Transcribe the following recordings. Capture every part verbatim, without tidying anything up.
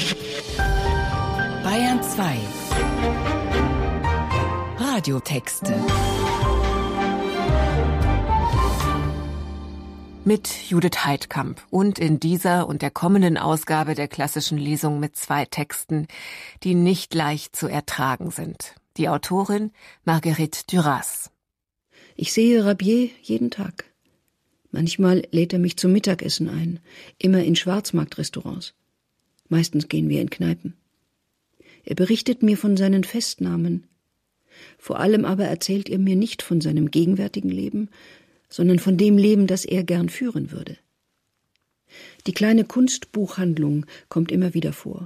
Bayern zwei. Radiotexte. Mit Judith Heidkamp und in dieser und der kommenden Ausgabe der klassischen Lesung mit zwei Texten, die nicht leicht zu ertragen sind. Die Autorin Marguerite Duras. Ich sehe Rabier jeden Tag. Manchmal lädt er mich zum Mittagessen ein, immer in Schwarzmarktrestaurants. Meistens gehen wir in Kneipen. Er berichtet mir von seinen Festnahmen. Vor allem aber erzählt er mir nicht von seinem gegenwärtigen Leben, sondern von dem Leben, das er gern führen würde. Die kleine Kunstbuchhandlung kommt immer wieder vor.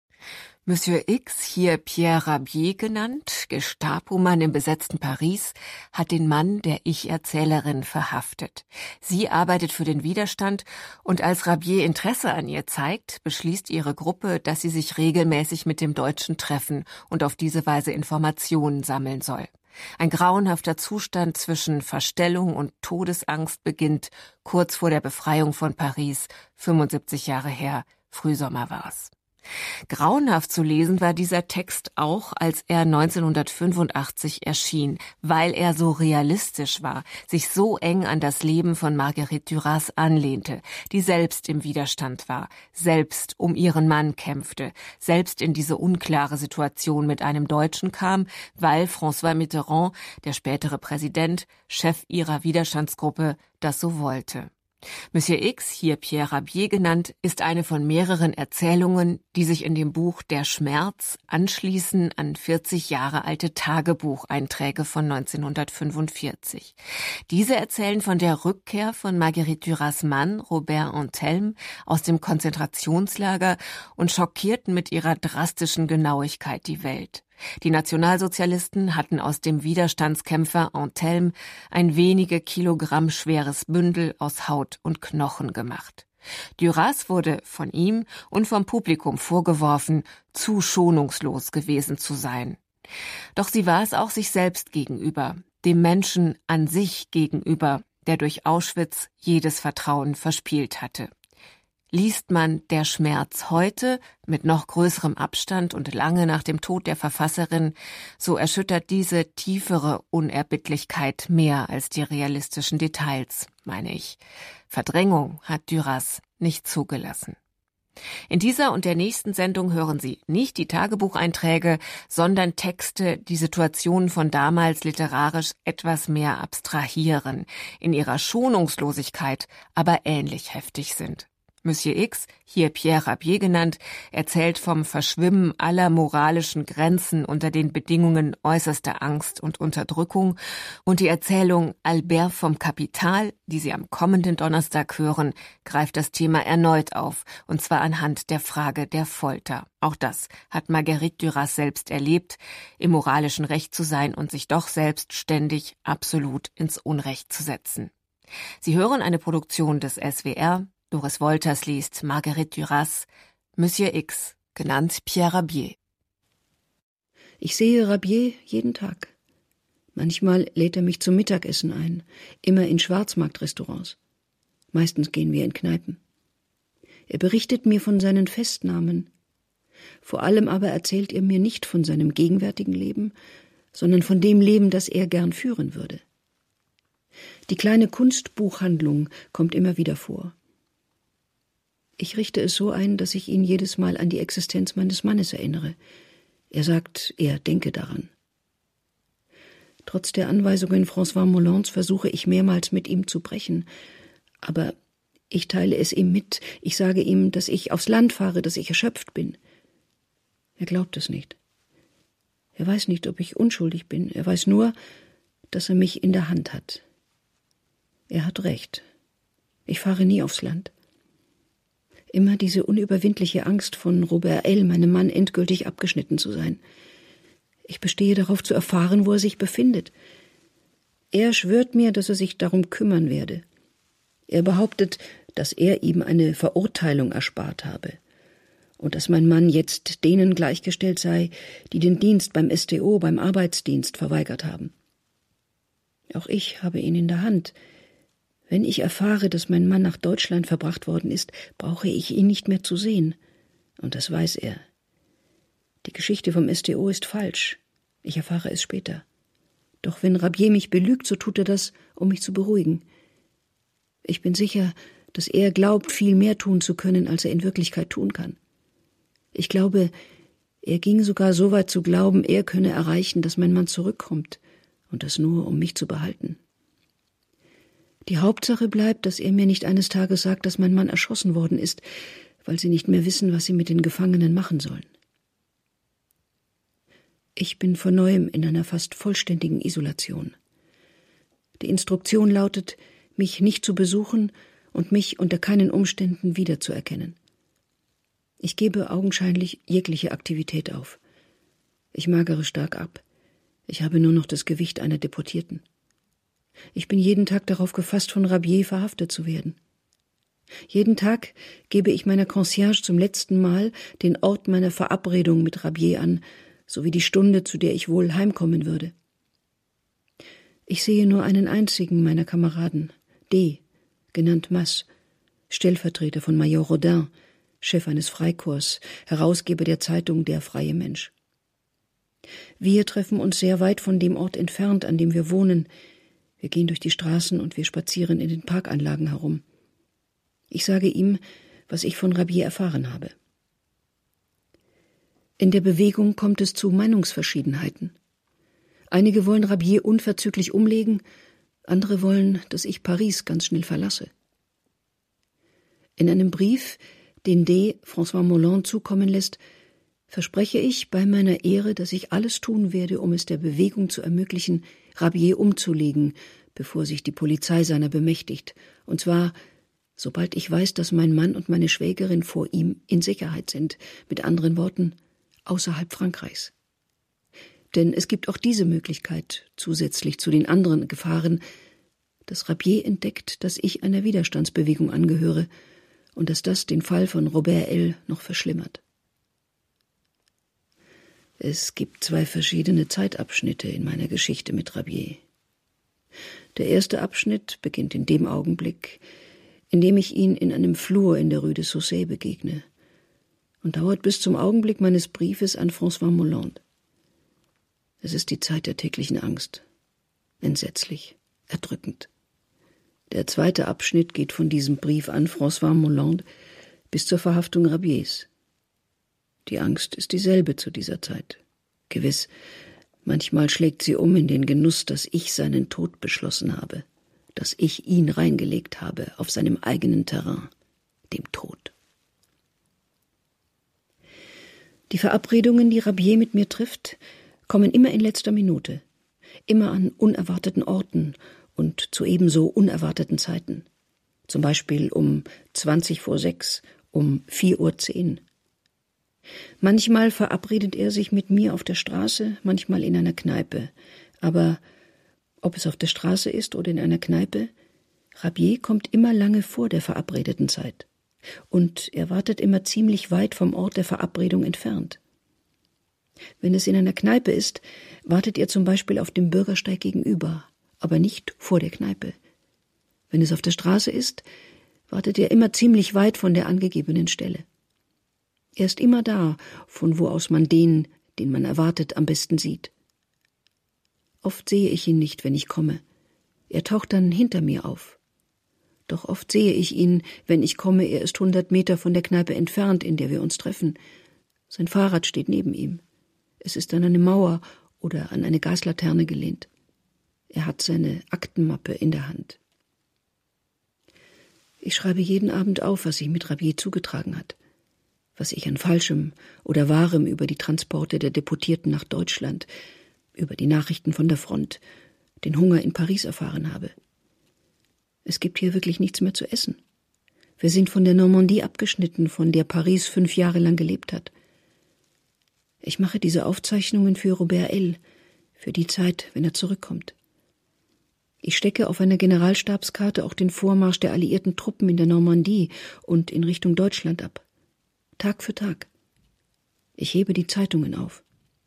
Monsieur X, hier Pierre Rabier genannt, Gestapo-Mann im besetzten Paris, hat den Mann der Ich-Erzählerin verhaftet. Sie arbeitet für den Widerstand und als Rabier Interesse an ihr zeigt, beschließt ihre Gruppe, dass sie sich regelmäßig mit dem Deutschen treffen und auf diese Weise Informationen sammeln soll. Ein grauenhafter Zustand zwischen Verstellung und Todesangst beginnt kurz vor der Befreiung von Paris, fünfundsiebzig Jahre her, Frühsommer war's. Grauenhaft zu lesen war dieser Text auch, als er neunzehnhundertfünfundachtzig erschien, weil er so realistisch war, sich so eng an das Leben von Marguerite Duras anlehnte, die selbst im Widerstand war, selbst um ihren Mann kämpfte, selbst in diese unklare Situation mit einem Deutschen kam, weil François Mitterrand, der spätere Präsident, Chef ihrer Widerstandsgruppe, das so wollte. Monsieur X, hier Pierre Rabier genannt, ist eine von mehreren Erzählungen, die sich in dem Buch Der Schmerz anschließen an vierzig Jahre alte Tagebucheinträge von neunzehnhundertfünfundvierzig. Diese erzählen von der Rückkehr von Marguerite Duras Mann, Robert Antelme, aus dem Konzentrationslager und schockierten mit ihrer drastischen Genauigkeit die Welt. Die Nationalsozialisten hatten aus dem Widerstandskämpfer Antelme ein wenige Kilogramm schweres Bündel aus Haut und Knochen gemacht. Duras wurde von ihm und vom Publikum vorgeworfen, zu schonungslos gewesen zu sein. Doch sie war es auch sich selbst gegenüber, dem Menschen an sich gegenüber, der durch Auschwitz jedes Vertrauen verspielt hatte. Liest man Der Schmerz heute, mit noch größerem Abstand und lange nach dem Tod der Verfasserin, so erschüttert diese tiefere Unerbittlichkeit mehr als die realistischen Details, meine ich. Verdrängung hat Duras nicht zugelassen. In dieser und der nächsten Sendung hören Sie nicht die Tagebucheinträge, sondern Texte, die Situationen von damals literarisch etwas mehr abstrahieren, in ihrer Schonungslosigkeit aber ähnlich heftig sind. Monsieur X, hier Pierre Rabier genannt, erzählt vom Verschwimmen aller moralischen Grenzen unter den Bedingungen äußerster Angst und Unterdrückung und die Erzählung Albert vom Kapital, die Sie am kommenden Donnerstag hören, greift das Thema erneut auf, und zwar anhand der Frage der Folter. Auch das hat Marguerite Duras selbst erlebt, im moralischen Recht zu sein und sich doch selbst ständig absolut ins Unrecht zu setzen. Sie hören eine Produktion des S W R. Doris Wolters liest Marguerite Duras, Monsieur X, genannt Pierre Rabier. Ich sehe Rabier jeden Tag. Manchmal lädt er mich zum Mittagessen ein, immer in Schwarzmarktrestaurants. Meistens gehen wir in Kneipen. Er berichtet mir von seinen Festnahmen. Vor allem aber erzählt er mir nicht von seinem gegenwärtigen Leben, sondern von dem Leben, das er gern führen würde. Die kleine Kunstbuchhandlung kommt immer wieder vor. Ich richte es so ein, dass ich ihn jedes Mal an die Existenz meines Mannes erinnere. Er sagt, er denke daran. Trotz der Anweisungen François Molins versuche ich mehrmals mit ihm zu brechen. Aber ich teile es ihm mit. Ich sage ihm, dass ich aufs Land fahre, dass ich erschöpft bin. Er glaubt es nicht. Er weiß nicht, ob ich unschuldig bin. Er weiß nur, dass er mich in der Hand hat. Er hat recht. Ich fahre nie aufs Land. Immer diese unüberwindliche Angst von Robert L., meinem Mann, endgültig abgeschnitten zu sein. Ich bestehe darauf zu erfahren, wo er sich befindet. Er schwört mir, dass er sich darum kümmern werde. Er behauptet, dass er ihm eine Verurteilung erspart habe und dass mein Mann jetzt denen gleichgestellt sei, die den Dienst beim S T O, beim Arbeitsdienst, verweigert haben. Auch ich habe ihn in der Hand. Wenn ich erfahre, dass mein Mann nach Deutschland verbracht worden ist, brauche ich ihn nicht mehr zu sehen. Und das weiß er. Die Geschichte vom S T O ist falsch. Ich erfahre es später. Doch wenn Rabier mich belügt, so tut er das, um mich zu beruhigen. Ich bin sicher, dass er glaubt, viel mehr tun zu können, als er in Wirklichkeit tun kann. Ich glaube, er ging sogar so weit zu glauben, er könne erreichen, dass mein Mann zurückkommt, und das nur, um mich zu behalten. Die Hauptsache bleibt, dass er mir nicht eines Tages sagt, dass mein Mann erschossen worden ist, weil sie nicht mehr wissen, was sie mit den Gefangenen machen sollen. Ich bin von neuem in einer fast vollständigen Isolation. Die Instruktion lautet, mich nicht zu besuchen und mich unter keinen Umständen wiederzuerkennen. Ich gebe augenscheinlich jegliche Aktivität auf. Ich magere stark ab. Ich habe nur noch das Gewicht einer Deportierten. Ich bin jeden Tag darauf gefasst, von Rabier verhaftet zu werden. Jeden Tag gebe ich meiner Concierge zum letzten Mal den Ort meiner Verabredung mit Rabier an, sowie die Stunde, zu der ich wohl heimkommen würde. Ich sehe nur einen einzigen meiner Kameraden, D., genannt Mas, Stellvertreter von Major Rodin, Chef eines Freikorps, Herausgeber der Zeitung Der freie Mensch. Wir treffen uns sehr weit von dem Ort entfernt, an dem wir wohnen. Wir gehen durch die Straßen und wir spazieren in den Parkanlagen herum. Ich sage ihm, was ich von Rabier erfahren habe. In der Bewegung kommt es zu Meinungsverschiedenheiten. Einige wollen Rabier unverzüglich umlegen, andere wollen, dass ich Paris ganz schnell verlasse. In einem Brief, den D. François Molland zukommen lässt, verspreche ich bei meiner Ehre, dass ich alles tun werde, um es der Bewegung zu ermöglichen, Rabier umzulegen, bevor sich die Polizei seiner bemächtigt, und zwar sobald ich weiß, dass mein Mann und meine Schwägerin vor ihm in Sicherheit sind, mit anderen Worten, außerhalb Frankreichs. Denn es gibt auch diese Möglichkeit, zusätzlich zu den anderen Gefahren, dass Rabier entdeckt, dass ich einer Widerstandsbewegung angehöre und dass das den Fall von Robert L. noch verschlimmert. Es gibt zwei verschiedene Zeitabschnitte in meiner Geschichte mit Rabier. Der erste Abschnitt beginnt in dem Augenblick, in dem ich ihn in einem Flur in der Rue de Saussay begegne, und dauert bis zum Augenblick meines Briefes an François Molland. Es ist die Zeit der täglichen Angst. Entsetzlich, erdrückend. Der zweite Abschnitt geht von diesem Brief an François Molland bis zur Verhaftung Rabiers. Die Angst ist dieselbe zu dieser Zeit. Gewiss, manchmal schlägt sie um in den Genuss, dass ich seinen Tod beschlossen habe, dass ich ihn reingelegt habe auf seinem eigenen Terrain, dem Tod. Die Verabredungen, die Rabier mit mir trifft, kommen immer in letzter Minute, immer an unerwarteten Orten und zu ebenso unerwarteten Zeiten. Zum Beispiel um zwanzig vor sechs, um vier Uhr zehn. Manchmal verabredet er sich mit mir auf der Straße, manchmal in einer Kneipe. Aber ob es auf der Straße ist oder in einer Kneipe, Rabier kommt immer lange vor der verabredeten Zeit. Und er wartet immer ziemlich weit vom Ort der Verabredung entfernt. Wenn es in einer Kneipe ist, wartet er zum Beispiel auf dem Bürgersteig gegenüber, aber nicht vor der Kneipe. Wenn es auf der Straße ist, wartet er immer ziemlich weit von der angegebenen Stelle. Er ist immer da, von wo aus man den, den man erwartet, am besten sieht. Oft sehe ich ihn nicht, wenn ich komme. Er taucht dann hinter mir auf. Doch oft sehe ich ihn, wenn ich komme, er ist hundert Meter von der Kneipe entfernt, in der wir uns treffen. Sein Fahrrad steht neben ihm. Es ist an eine Mauer oder an eine Gaslaterne gelehnt. Er hat seine Aktenmappe in der Hand. Ich schreibe jeden Abend auf, was sich mit Rabier zugetragen hat, was ich an Falschem oder Wahrem über die Transporte der Deportierten nach Deutschland, über die Nachrichten von der Front, den Hunger in Paris erfahren habe. Es gibt hier wirklich nichts mehr zu essen. Wir sind von der Normandie abgeschnitten, von der Paris fünf Jahre lang gelebt hat. Ich mache diese Aufzeichnungen für Robert L., für die Zeit, wenn er zurückkommt. Ich stecke auf einer Generalstabskarte auch den Vormarsch der alliierten Truppen in der Normandie und in Richtung Deutschland ab. Tag für Tag. Ich hebe die Zeitungen auf.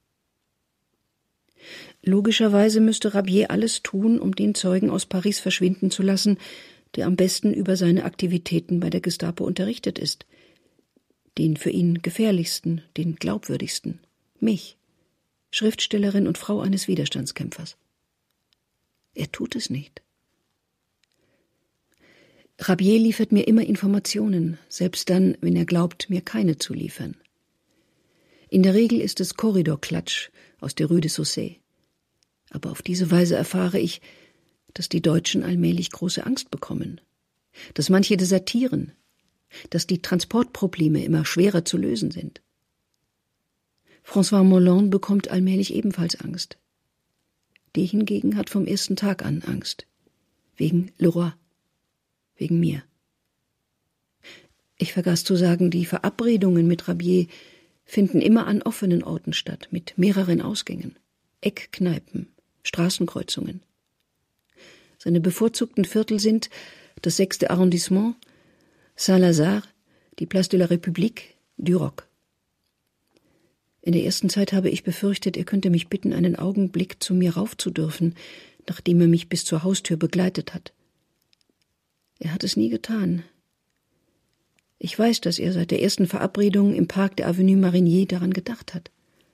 Logischerweise müsste Rabier alles tun, um den Zeugen aus Paris verschwinden zu lassen, der am besten über seine Aktivitäten bei der Gestapo unterrichtet ist. den für ihn gefährlichsten, den glaubwürdigsten, mich, Schriftstellerin und Frau eines Widerstandskämpfers. Er tut es nicht. Rabier liefert mir immer Informationen, selbst dann, wenn er glaubt, mir keine zu liefern. In der Regel ist es Korridorklatsch aus der Rue de Saussay. Aber auf diese Weise erfahre ich, dass die Deutschen allmählich große Angst bekommen, dass manche desertieren, dass die Transportprobleme immer schwerer zu lösen sind. François Molon bekommt allmählich ebenfalls Angst. Die hingegen hat vom ersten Tag an Angst. Wegen Leroy. Wegen mir. Ich vergaß zu sagen, die Verabredungen mit Rabier finden immer an offenen Orten statt, mit mehreren Ausgängen, Eckkneipen, Straßenkreuzungen. Seine bevorzugten Viertel sind das sechste Arrondissement, Saint-Lazare, die Place de la République, Duroc. In der ersten Zeit habe ich befürchtet, er könnte mich bitten, einen Augenblick zu mir rauf zu dürfen, nachdem er mich bis zur Haustür begleitet hat. Er hat es nie getan. Ich weiß, dass er seit der ersten Verabredung im Park der Avenue Marigny daran gedacht hat.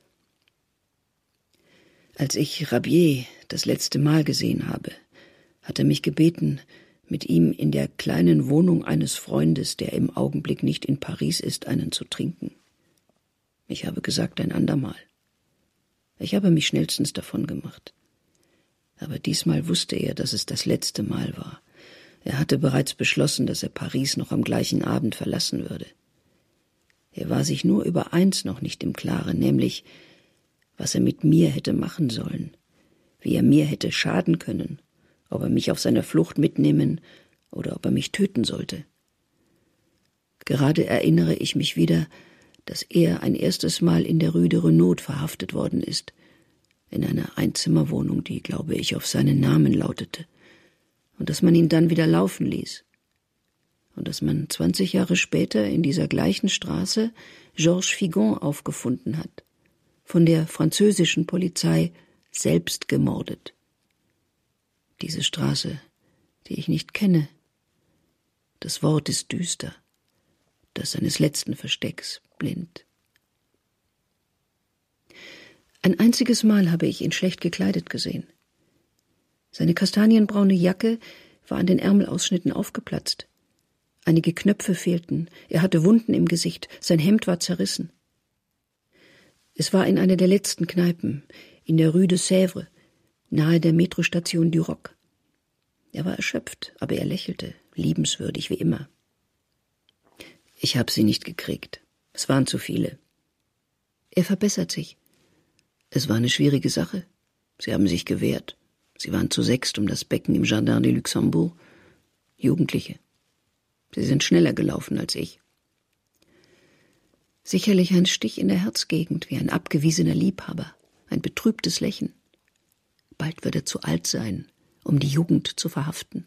Als ich Rabier das letzte Mal gesehen habe, hat er mich gebeten, mit ihm in der kleinen Wohnung eines Freundes, der im Augenblick nicht in Paris ist, einen zu trinken. Ich habe gesagt, ein andermal. Ich habe mich schnellstens davon gemacht. Aber diesmal wusste er, dass es das letzte Mal war. Er hatte bereits beschlossen, dass er Paris noch am gleichen Abend verlassen würde. Er war sich nur über eins noch nicht im Klaren, nämlich, was er mit mir hätte machen sollen, wie er mir hätte schaden können, ob er mich auf seiner Flucht mitnehmen oder ob er mich töten sollte. Gerade erinnere ich mich wieder, dass er ein erstes Mal in der Rue de Renaud verhaftet worden ist, in einer Einzimmerwohnung, die, glaube ich, auf seinen Namen lautete, und dass man ihn dann wieder laufen ließ. Und dass man zwanzig Jahre später in dieser gleichen Straße Georges Figon aufgefunden hat, von der französischen Polizei selbst gemordet. Diese Straße, die ich nicht kenne. Das Wort ist düster, das seines letzten Verstecks blind. Ein einziges Mal habe ich ihn schlecht gekleidet gesehen. Seine kastanienbraune Jacke war an den Ärmelausschnitten aufgeplatzt. Einige Knöpfe fehlten, er hatte Wunden im Gesicht, sein Hemd war zerrissen. Es war in einer der letzten Kneipen, in der Rue de Sèvres, nahe der Metrostation Duroc. Er war erschöpft, aber er lächelte, liebenswürdig wie immer. Ich habe sie nicht gekriegt. Es waren zu viele. Er verbessert sich. Es war eine schwierige Sache. Sie haben sich gewehrt. Sie waren zu sechst um das Becken im Jardin de Luxembourg. Jugendliche. Sie sind schneller gelaufen als ich. Sicherlich ein Stich in der Herzgegend, wie ein abgewiesener Liebhaber, ein betrübtes Lächeln. Bald wird er zu alt sein, um die Jugend zu verhaften.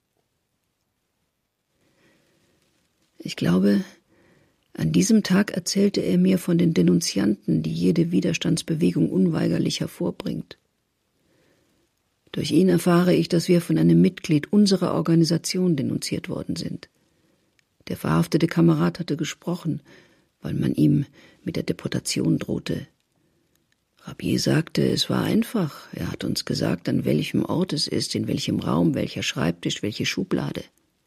Ich glaube, an diesem Tag erzählte er mir von den Denunzianten, die jede Widerstandsbewegung unweigerlich hervorbringt. Durch ihn erfahre ich, dass wir von einem Mitglied unserer Organisation denunziert worden sind. Der verhaftete Kamerad hatte gesprochen, weil man ihm mit der Deportation drohte. Rabier sagte, es war einfach. Er hat uns gesagt, an welchem Ort es ist, in welchem Raum, welcher Schreibtisch, welche Schublade.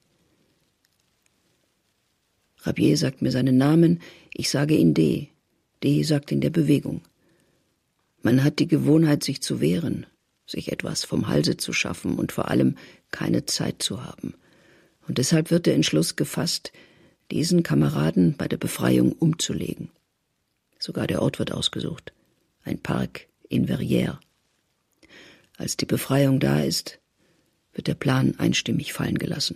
Rabier sagt mir seinen Namen, ich sage ihn D. D sagt in der Bewegung. Man hat die Gewohnheit, sich zu wehren, sich etwas vom Halse zu schaffen und vor allem keine Zeit zu haben. Und deshalb wird der Entschluss gefasst, diesen Kameraden bei der Befreiung umzulegen. Sogar der Ort wird ausgesucht. Ein Park in Verrières. Als die Befreiung da ist, wird der Plan einstimmig fallen gelassen.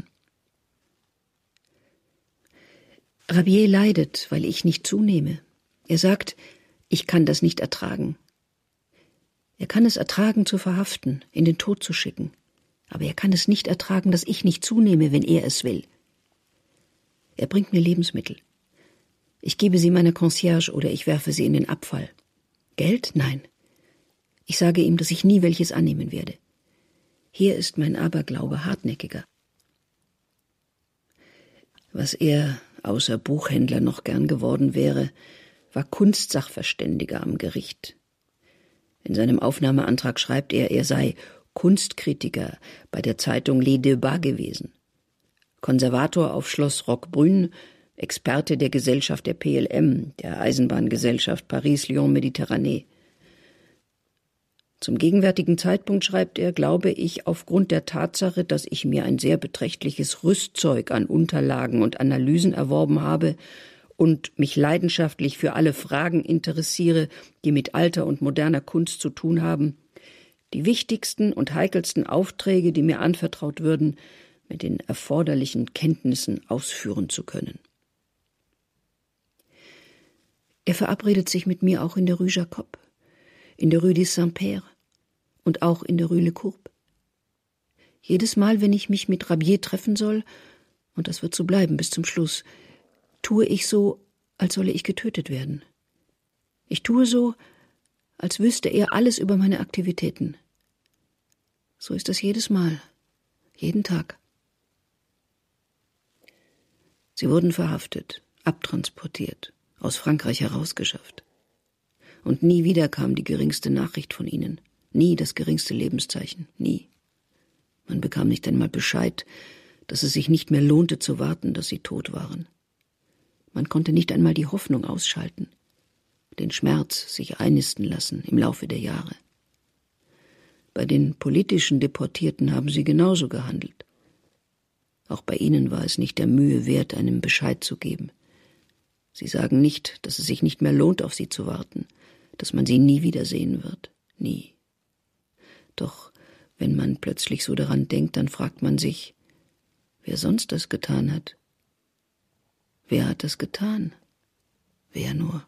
Rabier leidet, weil ich nicht zunehme. Er sagt, ich kann das nicht ertragen. Er kann es ertragen, zu verhaften, in den Tod zu schicken. Aber er kann es nicht ertragen, dass ich nicht zunehme, wenn er es will. Er bringt mir Lebensmittel. Ich gebe sie meiner Concierge oder ich werfe sie in den Abfall. Geld? Nein. Ich sage ihm, dass ich nie welches annehmen werde. Hier ist mein Aberglaube hartnäckiger. Was er außer Buchhändler noch gern geworden wäre, war Kunstsachverständiger am Gericht. In seinem Aufnahmeantrag schreibt er, er sei Kunstkritiker bei der Zeitung Les Débats gewesen, Konservator auf Schloss Roquebrune, Experte der Gesellschaft der P L M, der Eisenbahngesellschaft Paris-Lyon-Méditerranée. Zum gegenwärtigen Zeitpunkt, schreibt er, glaube ich, aufgrund der Tatsache, dass ich mir ein sehr beträchtliches Rüstzeug an Unterlagen und Analysen erworben habe und mich leidenschaftlich für alle Fragen interessiere, die mit alter und moderner Kunst zu tun haben, die wichtigsten und heikelsten Aufträge, die mir anvertraut würden, mit den erforderlichen Kenntnissen ausführen zu können. Er verabredet sich mit mir auch in der Rue Jacob, in der Rue des Saint-Père und auch in der Rue Le Courbe. Jedes Mal, wenn ich mich mit Rabier treffen soll, und das wird so bleiben bis zum Schluss, tue ich so, als solle ich getötet werden. Ich tue so, als wüsste er alles über meine Aktivitäten. So ist es jedes Mal, jeden Tag. Sie wurden verhaftet, abtransportiert, aus Frankreich herausgeschafft. Und nie wieder kam die geringste Nachricht von ihnen, nie das geringste Lebenszeichen, nie. Man bekam nicht einmal Bescheid, dass es sich nicht mehr lohnte zu warten, dass sie tot waren. Man konnte nicht einmal die Hoffnung ausschalten, den Schmerz sich einnisten lassen im Laufe der Jahre. Bei den politischen Deportierten haben sie genauso gehandelt. Auch bei ihnen war es nicht der Mühe wert, einem Bescheid zu geben. Sie sagen nicht, dass es sich nicht mehr lohnt, auf sie zu warten, dass man sie nie wiedersehen wird. Nie. Doch wenn man plötzlich so daran denkt, dann fragt man sich, wer sonst das getan hat. Wer hat das getan? Wer nur?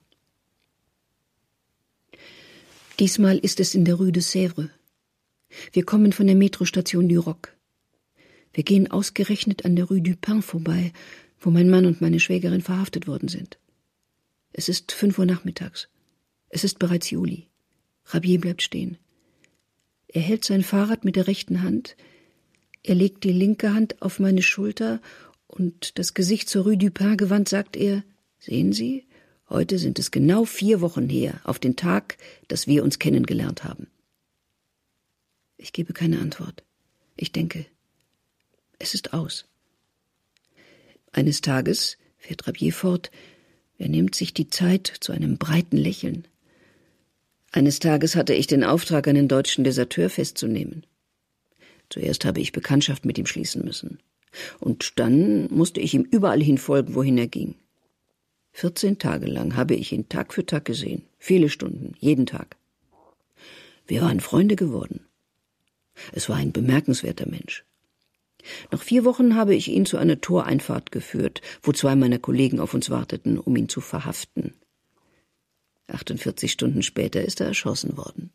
Diesmal ist es in der Rue de Sèvres. Wir kommen von der Metrostation du Roc. Wir gehen ausgerechnet an der Rue du Pin vorbei, wo mein Mann und meine Schwägerin verhaftet worden sind. Es ist fünf Uhr nachmittags. Es ist bereits Juli. Rabier bleibt stehen. Er hält sein Fahrrad mit der rechten Hand. Er legt die linke Hand auf meine Schulter und das Gesicht zur Rue du Pin gewandt, sagt er, sehen Sie, heute sind es genau vier Wochen her, auf den Tag, dass wir uns kennengelernt haben. Ich gebe keine Antwort. Ich denke, es ist aus. Eines Tages, fährt Rabier fort, er nimmt sich die Zeit zu einem breiten Lächeln. Eines Tages hatte ich den Auftrag, einen deutschen Deserteur festzunehmen. Zuerst habe ich Bekanntschaft mit ihm schließen müssen. Und dann musste ich ihm überall hin folgen, wohin er ging. Vierzehn Tage lang habe ich ihn Tag für Tag gesehen, viele Stunden, jeden Tag. Wir waren Freunde geworden. Es war ein bemerkenswerter Mensch. Nach vier Wochen habe ich ihn zu einer Toreinfahrt geführt, wo zwei meiner Kollegen auf uns warteten, um ihn zu verhaften. achtundvierzig Stunden später ist er erschossen worden.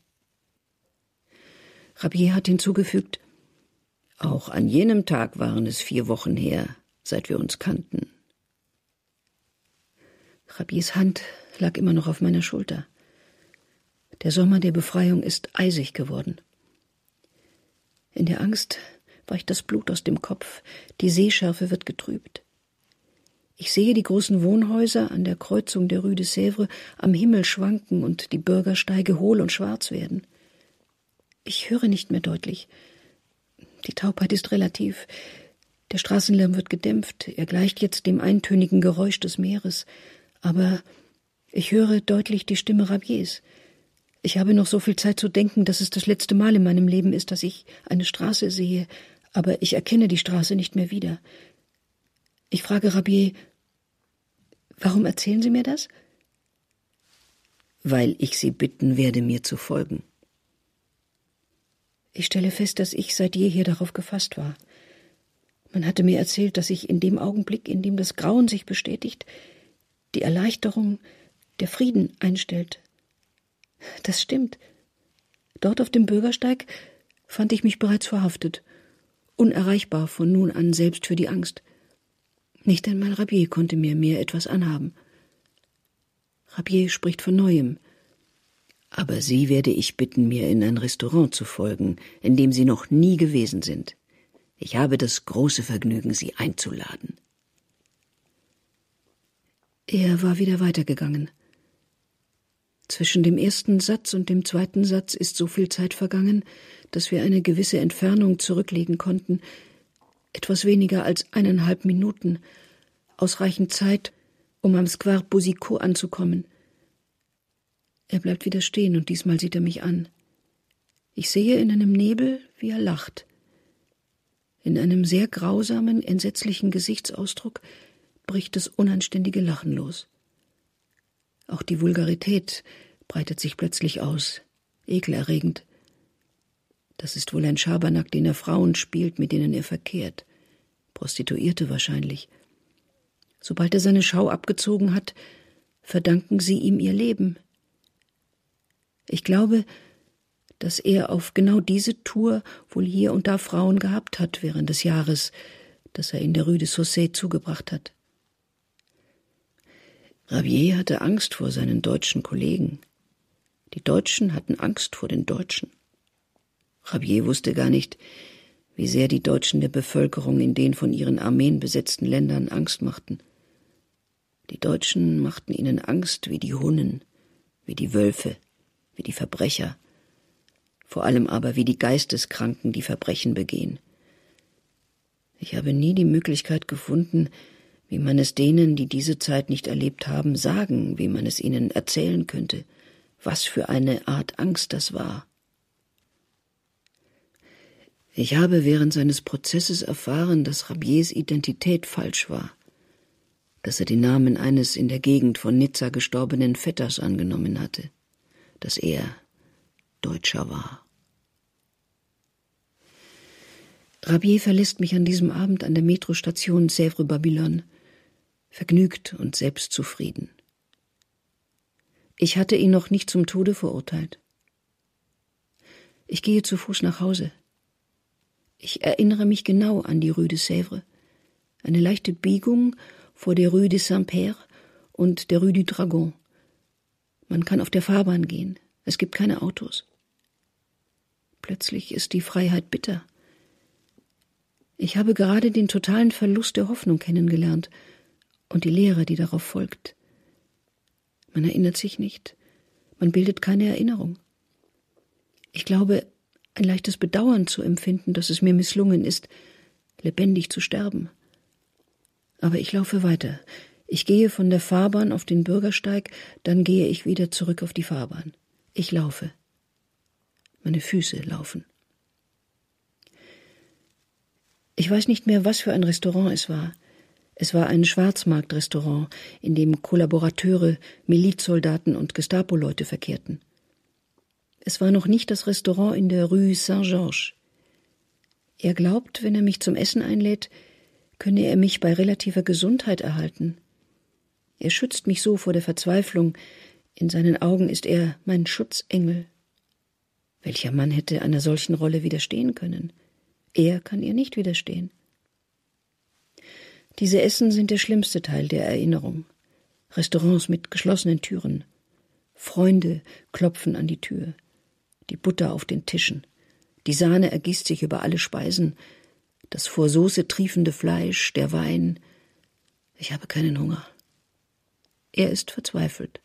Rabier hat hinzugefügt, auch an jenem Tag waren es vier Wochen her, seit wir uns kannten. Rabiers Hand lag immer noch auf meiner Schulter. Der Sommer der Befreiung ist eisig geworden. In der Angst weicht das Blut aus dem Kopf, die Sehschärfe wird getrübt. Ich sehe die großen Wohnhäuser an der Kreuzung der Rue de Sèvres am Himmel schwanken und die Bürgersteige hohl und schwarz werden. Ich höre nicht mehr deutlich. Die Taubheit ist relativ. Der Straßenlärm wird gedämpft, er gleicht jetzt dem eintönigen Geräusch des Meeres. Aber ich höre deutlich die Stimme Rabiers. Ich habe noch so viel Zeit zu denken, dass es das letzte Mal in meinem Leben ist, dass ich eine Straße sehe, aber ich erkenne die Straße nicht mehr wieder. Ich frage Rabier, warum erzählen Sie mir das? Weil ich Sie bitten werde, mir zu folgen. Ich stelle fest, dass ich seit jeher darauf gefasst war. Man hatte mir erzählt, dass ich in dem Augenblick, in dem das Grauen sich bestätigt, die Erleichterung, der Frieden einstellt. Das stimmt. Dort auf dem Bürgersteig fand ich mich bereits verhaftet, unerreichbar von nun an selbst für die Angst. Nicht einmal Rabier konnte mir mehr etwas anhaben. Rabier spricht von Neuem. Aber Sie werde ich bitten, mir in ein Restaurant zu folgen, in dem Sie noch nie gewesen sind. Ich habe das große Vergnügen, Sie einzuladen. Er war wieder weitergegangen. Zwischen dem ersten Satz und dem zweiten Satz ist so viel Zeit vergangen, dass wir eine gewisse Entfernung zurücklegen konnten, etwas weniger als eineinhalb Minuten, ausreichend Zeit, um am Square Boucicaut anzukommen. Er bleibt wieder stehen und diesmal sieht er mich an. Ich sehe in einem Nebel, wie er lacht. In einem sehr grausamen, entsetzlichen Gesichtsausdruck bricht das unanständige Lachen los. Auch die Vulgarität breitet sich plötzlich aus, ekelerregend. Das ist wohl ein Schabernack, den er Frauen spielt, mit denen er verkehrt. Prostituierte wahrscheinlich. Sobald er seine Schau abgezogen hat, verdanken sie ihm ihr Leben. Ich glaube, dass er auf genau diese Tour wohl hier und da Frauen gehabt hat während des Jahres, das er in der Rue de Saussay zugebracht hat. Rabier hatte Angst vor seinen deutschen Kollegen. Die Deutschen hatten Angst vor den Deutschen. Rabier wusste gar nicht, wie sehr die Deutschen der Bevölkerung in den von ihren Armeen besetzten Ländern Angst machten. Die Deutschen machten ihnen Angst wie die Hunnen, wie die Wölfe, wie die Verbrecher, vor allem aber wie die Geisteskranken, die Verbrechen begehen. Ich habe nie die Möglichkeit gefunden, wie man es denen, die diese Zeit nicht erlebt haben, sagen, wie man es ihnen erzählen könnte, was für eine Art Angst das war. Ich habe während seines Prozesses erfahren, dass Rabiers Identität falsch war, dass er den Namen eines in der Gegend von Nizza gestorbenen Vetters angenommen hatte, dass er Deutscher war. Rabier verlässt mich an diesem Abend an der Metrostation Sèvres-Babylone, vergnügt und selbstzufrieden. Ich hatte ihn noch nicht zum Tode verurteilt. Ich gehe zu Fuß nach Hause. Ich erinnere mich genau an die Rue de Sèvres, eine leichte Biegung vor der Rue de Saint-Père und der Rue du Dragon. Man kann auf der Fahrbahn gehen, es gibt keine Autos. Plötzlich ist die Freiheit bitter. Ich habe gerade den totalen Verlust der Hoffnung kennengelernt und die Leere, die darauf folgt. Man erinnert sich nicht, man bildet keine Erinnerung. Ich glaube, ein leichtes Bedauern zu empfinden, dass es mir misslungen ist, lebendig zu sterben. Aber ich laufe weiter. Ich gehe von der Fahrbahn auf den Bürgersteig, dann gehe ich wieder zurück auf die Fahrbahn. Ich laufe. Meine Füße laufen. Ich weiß nicht mehr, was für ein Restaurant es war. Es war ein Schwarzmarktrestaurant, in dem Kollaborateure, Milizsoldaten und Gestapo-Leute verkehrten. Es war noch nicht das Restaurant in der Rue Saint-Georges. Er glaubt, wenn er mich zum Essen einlädt, könne er mich bei relativer Gesundheit erhalten. Er schützt mich so vor der Verzweiflung. In seinen Augen ist er mein Schutzengel. Welcher Mann hätte einer solchen Rolle widerstehen können? Er kann ihr nicht widerstehen. Diese Essen sind der schlimmste Teil der Erinnerung. Restaurants mit geschlossenen Türen. Freunde klopfen an die Tür. Die Butter auf den Tischen. Die Sahne ergießt sich über alle Speisen. Das vor Soße triefende Fleisch, der Wein. Ich habe keinen Hunger. Er ist verzweifelt.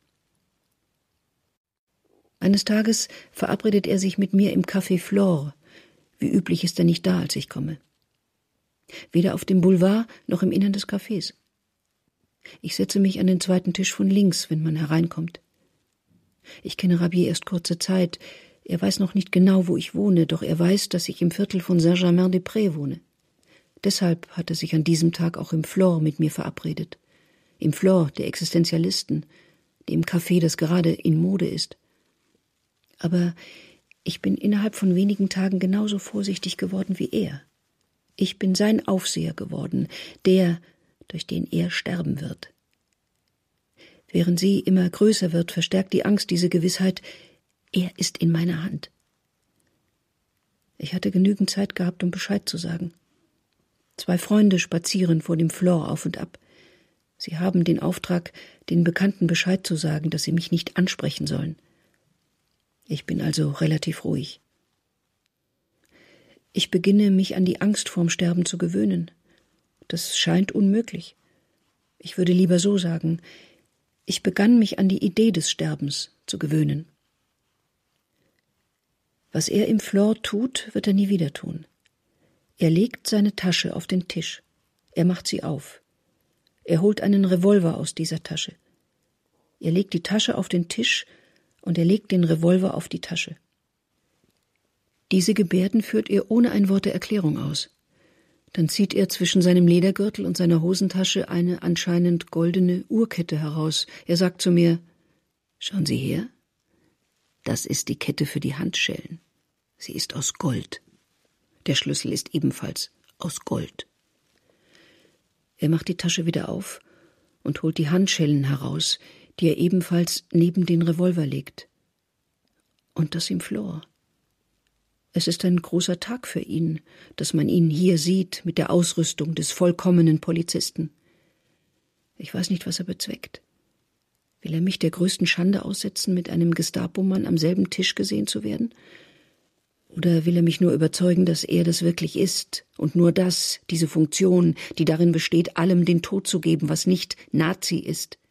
Eines Tages verabredet er sich mit mir im Café Flore. Wie üblich ist er nicht da, als ich komme. Weder auf dem Boulevard noch im Innern des Cafés. Ich setze mich an den zweiten Tisch von links, wenn man hereinkommt. Ich kenne Rabier erst kurze Zeit. Er weiß noch nicht genau, wo ich wohne, doch er weiß, dass ich im Viertel von Saint-Germain-des-Prés wohne. Deshalb hat er sich an diesem Tag auch im Flore mit mir verabredet. Im Flore der Existenzialisten, dem Café, das gerade in Mode ist. Aber ich bin innerhalb von wenigen Tagen genauso vorsichtig geworden wie er. Ich bin sein Aufseher geworden, der, durch den er sterben wird. Während sie immer größer wird, verstärkt die Angst diese Gewissheit, er ist in meiner Hand. Ich hatte genügend Zeit gehabt, um Bescheid zu sagen. Zwei Freunde spazieren vor dem Flore auf und ab. Sie haben den Auftrag, den Bekannten Bescheid zu sagen, dass sie mich nicht ansprechen sollen. Ich bin also relativ ruhig. Ich beginne, mich an die Angst vorm Sterben zu gewöhnen. Das scheint unmöglich. Ich würde lieber so sagen, ich begann mich an die Idee des Sterbens zu gewöhnen. Was er im Flore tut, wird er nie wieder tun. Er legt seine Tasche auf den Tisch. Er macht sie auf. Er holt einen Revolver aus dieser Tasche. Er legt die Tasche auf den Tisch und er legt den Revolver auf die Tasche. Diese Gebärden führt er ohne ein Wort der Erklärung aus. Dann zieht er zwischen seinem Ledergürtel und seiner Hosentasche eine anscheinend goldene Uhrkette heraus. Er sagt zu mir: »Schauen Sie her, das ist die Kette für die Handschellen. Sie ist aus Gold. Der Schlüssel ist ebenfalls aus Gold.« Er macht die Tasche wieder auf und holt die Handschellen heraus, die er ebenfalls neben den Revolver legt. Und das im Flore. Es ist ein großer Tag für ihn, dass man ihn hier sieht mit der Ausrüstung des vollkommenen Polizisten. Ich weiß nicht, was er bezweckt. Will er mich der größten Schande aussetzen, mit einem Gestapo-Mann am selben Tisch gesehen zu werden? Oder will er mich nur überzeugen, dass er das wirklich ist und nur das, diese Funktion, die darin besteht, allem den Tod zu geben, was nicht Nazi ist?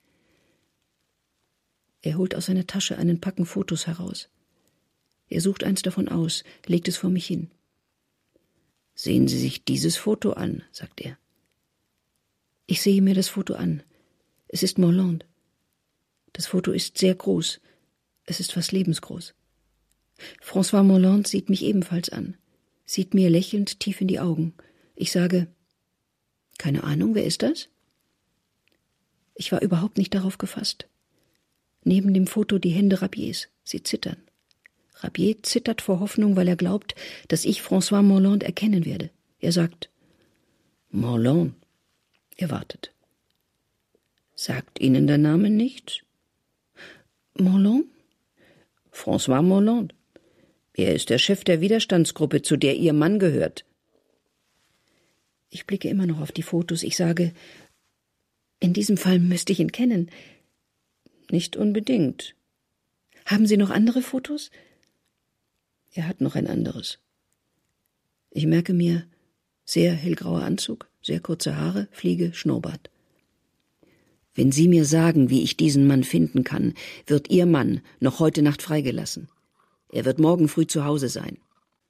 Er holt aus seiner Tasche einen Packen Fotos heraus. Er sucht eins davon aus, legt es vor mich hin. »Sehen Sie sich dieses Foto an«, sagt er. Ich sehe mir das Foto an. Es ist Morland. Das Foto ist sehr groß. Es ist fast lebensgroß. François Morland sieht mich ebenfalls an, sieht mir lächelnd tief in die Augen. Ich sage: »Keine Ahnung, wer ist das?« Ich war überhaupt nicht darauf gefasst. Neben dem Foto die Hände Rabiers. Sie zittern. Rabier zittert vor Hoffnung, weil er glaubt, dass ich François Morland erkennen werde. Er sagt: »Morland.« Er wartet. »Sagt Ihnen der Name nichts?« »Morland?« »François Morland. Er ist der Chef der Widerstandsgruppe, zu der Ihr Mann gehört.« Ich blicke immer noch auf die Fotos. Ich sage: »In diesem Fall müsste ich ihn kennen.« »Nicht unbedingt.« »Haben Sie noch andere Fotos?« Er hat noch ein anderes. Ich merke mir: sehr hellgrauer Anzug, sehr kurze Haare, Fliege, Schnurrbart. »Wenn Sie mir sagen, wie ich diesen Mann finden kann, wird Ihr Mann noch heute Nacht freigelassen. Er wird morgen früh zu Hause sein.«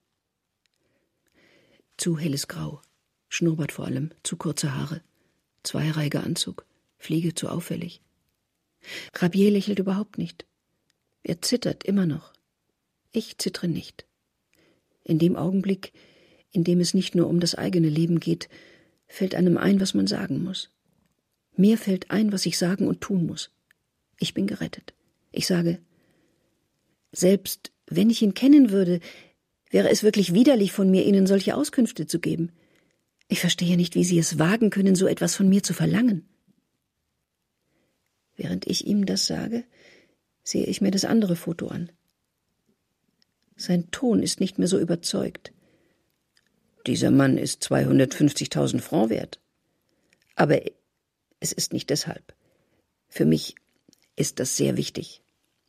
Zu helles Grau, Schnurrbart vor allem, zu kurze Haare, zweireihiger Anzug, Fliege zu auffällig. Rabier lächelt überhaupt nicht. Er zittert immer noch. Ich zittere nicht. In dem Augenblick, in dem es nicht nur um das eigene Leben geht, fällt einem ein, was man sagen muss. Mir fällt ein, was ich sagen und tun muss. Ich bin gerettet. Ich sage: »Selbst wenn ich ihn kennen würde, wäre es wirklich widerlich von mir, Ihnen solche Auskünfte zu geben. Ich verstehe nicht, wie Sie es wagen können, so etwas von mir zu verlangen.« Während ich ihm das sage, sehe ich mir das andere Foto an. Sein Ton ist nicht mehr so überzeugt. »Dieser Mann ist zweihundertfünfzigtausend Francs wert. Aber es ist nicht deshalb. Für mich ist das sehr wichtig.«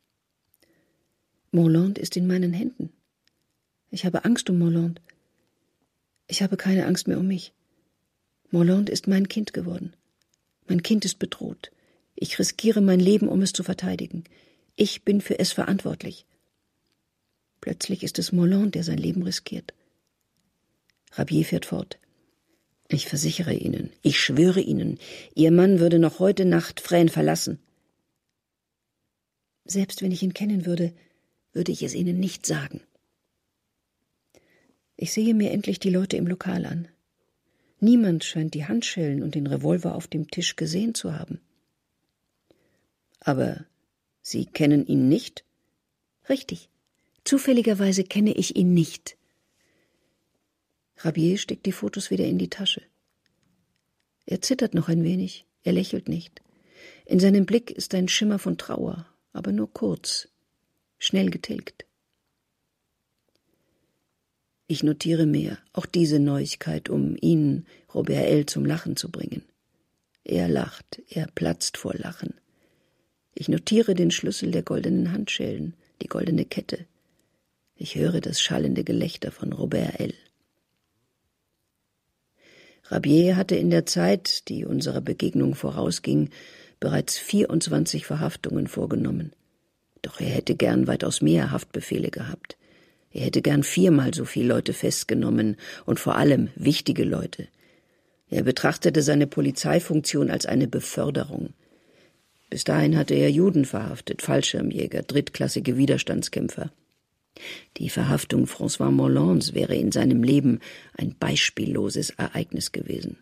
Morland ist in meinen Händen. Ich habe Angst um Morland. Ich habe keine Angst mehr um mich. Morland ist mein Kind geworden. Mein Kind ist bedroht. Ich riskiere mein Leben, um es zu verteidigen. Ich bin für es verantwortlich. Plötzlich ist es Morland, der sein Leben riskiert. Rabier fährt fort. »Ich versichere Ihnen, ich schwöre Ihnen, Ihr Mann würde noch heute Nacht Fresnes verlassen.« »Selbst wenn ich ihn kennen würde, würde ich es Ihnen nicht sagen.« Ich sehe mir endlich die Leute im Lokal an. Niemand scheint die Handschellen und den Revolver auf dem Tisch gesehen zu haben. »Aber Sie kennen ihn nicht?« »Richtig. Zufälligerweise kenne ich ihn nicht.« Rabier steckt die Fotos wieder in die Tasche. Er zittert noch ein wenig, er lächelt nicht. In seinem Blick ist ein Schimmer von Trauer, aber nur kurz, schnell getilgt. Ich notiere mir auch diese Neuigkeit, um ihn, Robert L., zum Lachen zu bringen. Er lacht, er platzt vor Lachen. Ich notiere den Schlüssel der goldenen Handschellen, die goldene Kette. Ich höre das schallende Gelächter von Robert L. Rabier hatte in der Zeit, die unserer Begegnung vorausging, bereits vierundzwanzig Verhaftungen vorgenommen. Doch er hätte gern weitaus mehr Haftbefehle gehabt. Er hätte gern viermal so viele Leute festgenommen und vor allem wichtige Leute. Er betrachtete seine Polizeifunktion als eine Beförderung. Bis dahin hatte er Juden verhaftet, Fallschirmjäger, drittklassige Widerstandskämpfer. Die Verhaftung François Molans wäre in seinem Leben ein beispielloses Ereignis gewesen.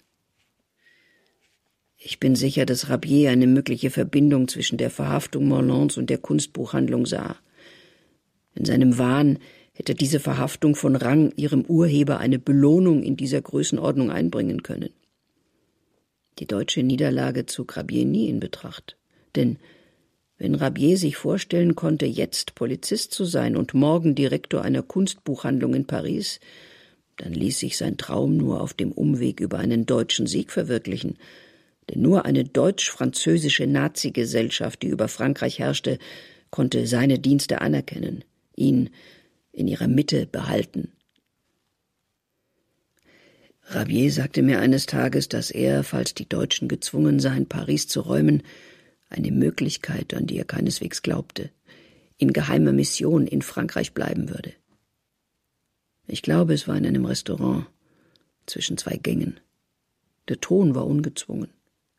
Ich bin sicher, dass Rabier eine mögliche Verbindung zwischen der Verhaftung Molans und der Kunstbuchhandlung sah. In seinem Wahn hätte diese Verhaftung von Rang ihrem Urheber eine Belohnung in dieser Größenordnung einbringen können. Die deutsche Niederlage zog Rabier nie in Betracht, denn wenn Rabier sich vorstellen konnte, jetzt Polizist zu sein und morgen Direktor einer Kunstbuchhandlung in Paris, dann ließ sich sein Traum nur auf dem Umweg über einen deutschen Sieg verwirklichen, denn nur eine deutsch-französische Nazi-Gesellschaft, die über Frankreich herrschte, konnte seine Dienste anerkennen, ihn in ihrer Mitte behalten. Rabier sagte mir eines Tages, dass er, falls die Deutschen gezwungen seien, Paris zu räumen, eine Möglichkeit, an die er keineswegs glaubte, in geheimer Mission in Frankreich bleiben würde. Ich glaube, es war in einem Restaurant zwischen zwei Gängen. Der Ton war ungezwungen.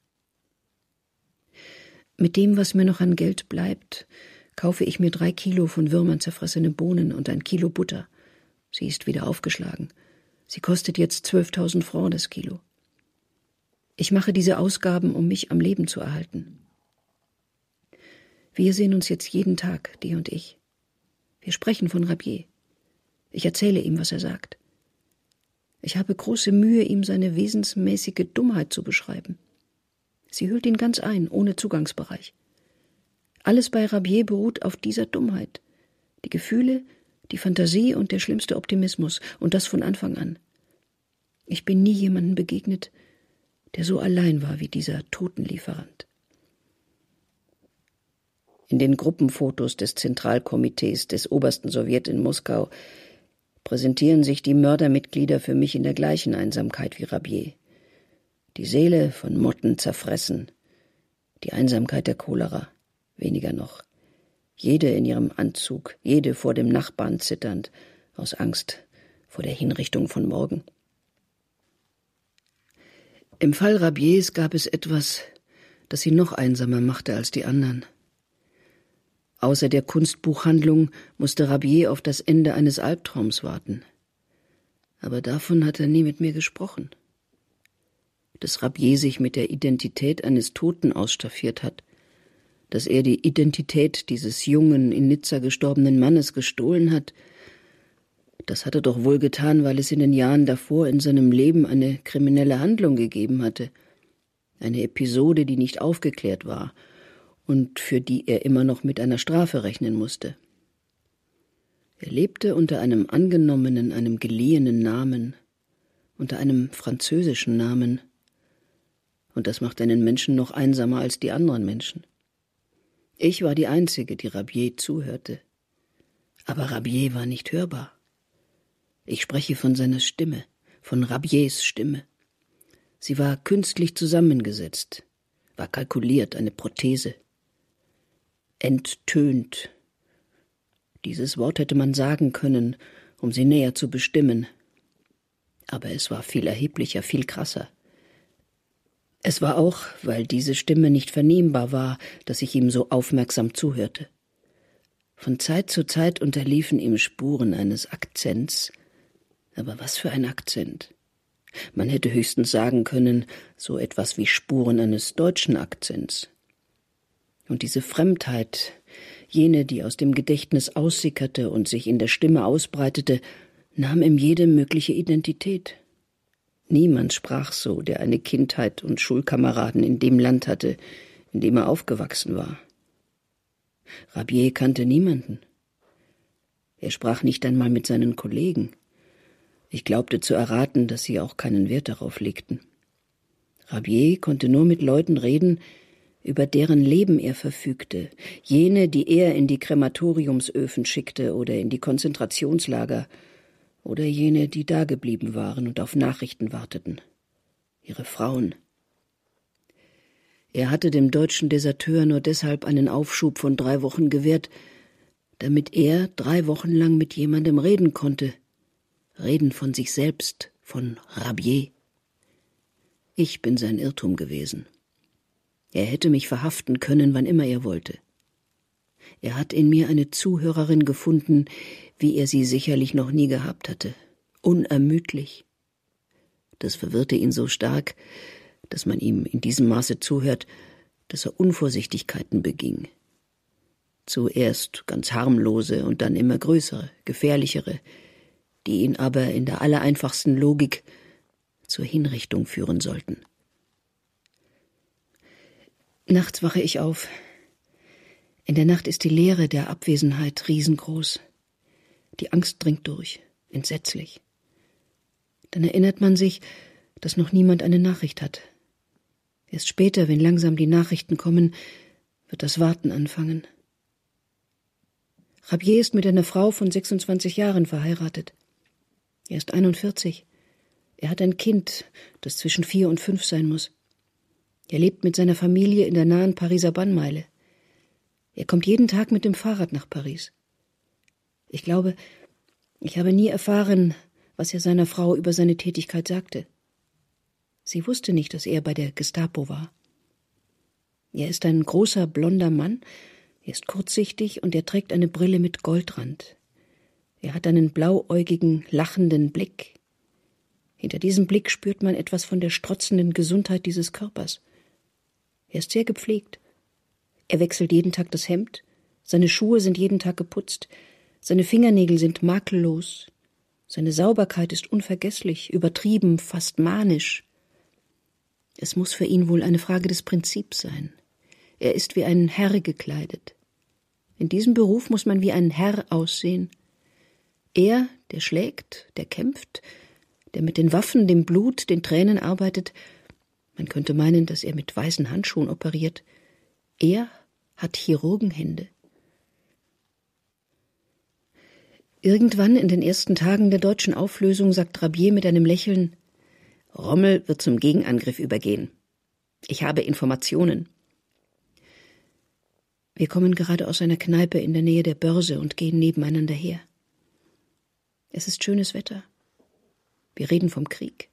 Mit dem, was mir noch an Geld bleibt, kaufe ich mir drei Kilo von Würmern zerfressene Bohnen und ein Kilo Butter. Sie ist wieder aufgeschlagen. Sie kostet jetzt zwölftausend Francs das Kilo. Ich mache diese Ausgaben, um mich am Leben zu erhalten. Wir sehen uns jetzt jeden Tag, die und ich. Wir sprechen von Rabier. Ich erzähle ihm, was er sagt. Ich habe große Mühe, ihm seine wesensmäßige Dummheit zu beschreiben. Sie hüllt ihn ganz ein, ohne Zugangsbereich. Alles bei Rabier beruht auf dieser Dummheit. Die Gefühle, die Fantasie und der schlimmste Optimismus, und das von Anfang an. Ich bin nie jemandem begegnet, der so allein war wie dieser Totenlieferant. In den Gruppenfotos des Zentralkomitees des Obersten Sowjet in Moskau präsentieren sich die Mördermitglieder für mich in der gleichen Einsamkeit wie Rabier. Die Seele von Motten zerfressen, die Einsamkeit der Cholera, weniger noch. Jede in ihrem Anzug, jede vor dem Nachbarn zitternd, aus Angst vor der Hinrichtung von morgen. Im Fall Rabiers gab es etwas, das sie noch einsamer machte als die anderen. Außer der Kunstbuchhandlung musste Rabier auf das Ende eines Albtraums warten. Aber davon hat er nie mit mir gesprochen. Dass Rabier sich mit der Identität eines Toten ausstaffiert hat, dass er die Identität dieses jungen, in Nizza gestorbenen Mannes gestohlen hat, das hat er doch wohl getan, weil es in den Jahren davor in seinem Leben eine kriminelle Handlung gegeben hatte, eine Episode, die nicht aufgeklärt war und für die er immer noch mit einer Strafe rechnen musste. Er lebte unter einem angenommenen, einem geliehenen Namen, unter einem französischen Namen, und das macht einen Menschen noch einsamer als die anderen Menschen. Ich war die Einzige, die Rabier zuhörte. Aber Rabier war nicht hörbar. Ich spreche von seiner Stimme, von Rabiers Stimme. Sie war künstlich zusammengesetzt, war kalkuliert, eine Prothese. Enttönt. Dieses Wort hätte man sagen können, um sie näher zu bestimmen. Aber es war viel erheblicher, viel krasser. Es war auch, weil diese Stimme nicht vernehmbar war, dass ich ihm so aufmerksam zuhörte. Von Zeit zu Zeit unterliefen ihm Spuren eines Akzents. Aber was für ein Akzent? Man hätte höchstens sagen können, so etwas wie Spuren eines deutschen Akzents. Und diese Fremdheit, jene, die aus dem Gedächtnis aussickerte und sich in der Stimme ausbreitete, nahm ihm jede mögliche Identität. Niemand sprach so, der eine Kindheit und Schulkameraden in dem Land hatte, in dem er aufgewachsen war. Rabier kannte niemanden. Er sprach nicht einmal mit seinen Kollegen. Ich glaubte zu erraten, dass sie auch keinen Wert darauf legten. Rabier konnte nur mit Leuten reden, über deren Leben er verfügte, jene, die er in die Krematoriumsöfen schickte oder in die Konzentrationslager, oder jene, die dageblieben waren und auf Nachrichten warteten. ihre Frauen. Er hatte dem deutschen Deserteur nur deshalb einen Aufschub von drei Wochen gewährt, damit er drei Wochen lang mit jemandem reden konnte. Reden von sich selbst, von Rabier. Ich bin sein Irrtum gewesen. Er hätte mich verhaften können, wann immer er wollte. Er hat in mir eine Zuhörerin gefunden, wie er sie sicherlich noch nie gehabt hatte. Unermüdlich. Das verwirrte ihn so stark, dass man ihm in diesem Maße zuhört, dass er Unvorsichtigkeiten beging. Zuerst ganz harmlose und dann immer größere, gefährlichere, die ihn aber in der allereinfachsten Logik zur Hinrichtung führen sollten. Nachts wache ich auf. In der Nacht ist die Leere der Abwesenheit riesengroß. Die Angst dringt durch, entsetzlich. Dann erinnert man sich, dass noch niemand eine Nachricht hat. Erst später, wenn langsam die Nachrichten kommen, wird das Warten anfangen. Rabier ist mit einer Frau von sechsundzwanzig Jahren verheiratet. Er ist einundvierzig. Er hat ein Kind, das zwischen vier und fünf sein muss. Er lebt mit seiner Familie in der nahen Pariser Bannmeile. Er kommt jeden Tag mit dem Fahrrad nach Paris. Ich glaube, ich habe nie erfahren, was er seiner Frau über seine Tätigkeit sagte. Sie wusste nicht, dass er bei der Gestapo war. Er ist ein großer, blonder Mann, er ist kurzsichtig und er trägt eine Brille mit Goldrand. Er hat einen blauäugigen, lachenden Blick. Hinter diesem Blick spürt man etwas von der strotzenden Gesundheit dieses Körpers. Er ist sehr gepflegt. Er wechselt jeden Tag das Hemd, seine Schuhe sind jeden Tag geputzt, seine Fingernägel sind makellos, seine Sauberkeit ist unvergesslich, übertrieben, fast manisch. Es muss für ihn wohl eine Frage des Prinzips sein. Er ist wie ein Herr gekleidet. In diesem Beruf muss man wie ein Herr aussehen. Er, der schlägt, der kämpft, der mit den Waffen, dem Blut, den Tränen arbeitet, man könnte meinen, dass er mit weißen Handschuhen operiert, er hat Chirurgenhände. Irgendwann in den ersten Tagen der deutschen Auflösung sagt Rabier mit einem Lächeln: Rommel wird zum Gegenangriff übergehen. Ich habe Informationen. Wir kommen gerade aus einer Kneipe in der Nähe der Börse und gehen nebeneinander her. Es ist schönes Wetter. Wir reden vom Krieg.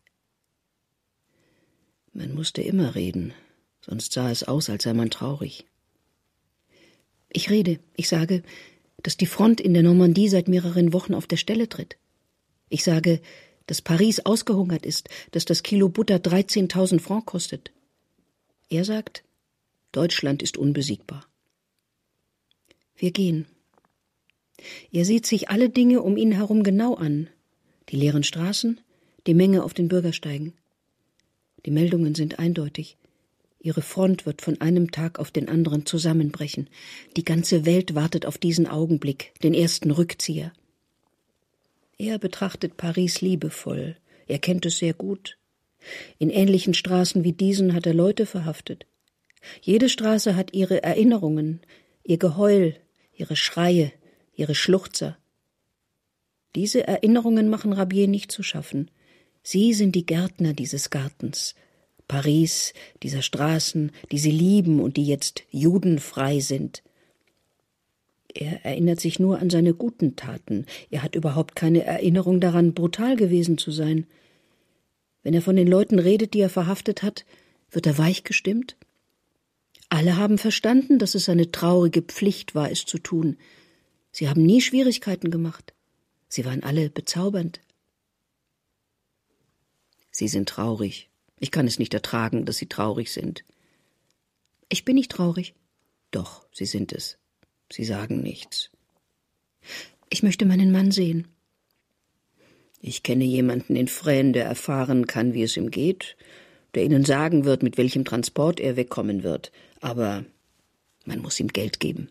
Man musste immer reden, sonst sah es aus, als sei man traurig. Ich rede, ich sage, dass die Front in der Normandie seit mehreren Wochen auf der Stelle tritt. Ich sage, dass Paris ausgehungert ist, dass das Kilo Butter dreizehntausend Francs kostet. Er sagt, Deutschland ist unbesiegbar. Wir gehen. Er sieht sich alle Dinge um ihn herum genau an. Die leeren Straßen, die Menge auf den Bürgersteigen. Die Meldungen sind eindeutig. Ihre Front wird von einem Tag auf den anderen zusammenbrechen. Die ganze Welt wartet auf diesen Augenblick, den ersten Rückzieher. Er betrachtet Paris liebevoll. Er kennt es sehr gut. In ähnlichen Straßen wie diesen hat er Leute verhaftet. Jede Straße hat ihre Erinnerungen, ihr Geheul, ihre Schreie, ihre Schluchzer. Diese Erinnerungen machen Rabier nicht zu schaffen. Sie sind die Gärtner dieses Gartens. Paris, dieser Straßen, die sie lieben und die jetzt judenfrei sind. Er erinnert sich nur an seine guten Taten. Er hat überhaupt keine Erinnerung daran, brutal gewesen zu sein. Wenn er von den Leuten redet, die er verhaftet hat, wird er weich gestimmt. Alle haben verstanden, dass es eine traurige Pflicht war, es zu tun. Sie haben nie Schwierigkeiten gemacht. Sie waren alle bezaubernd. Sie sind traurig. Ich kann es nicht ertragen, dass Sie traurig sind. Ich bin nicht traurig. Doch, Sie sind es. Sie sagen nichts. Ich möchte meinen Mann sehen. Ich kenne jemanden in Fresnes, der erfahren kann, wie es ihm geht, der Ihnen sagen wird, mit welchem Transport er wegkommen wird. Aber man muss ihm Geld geben.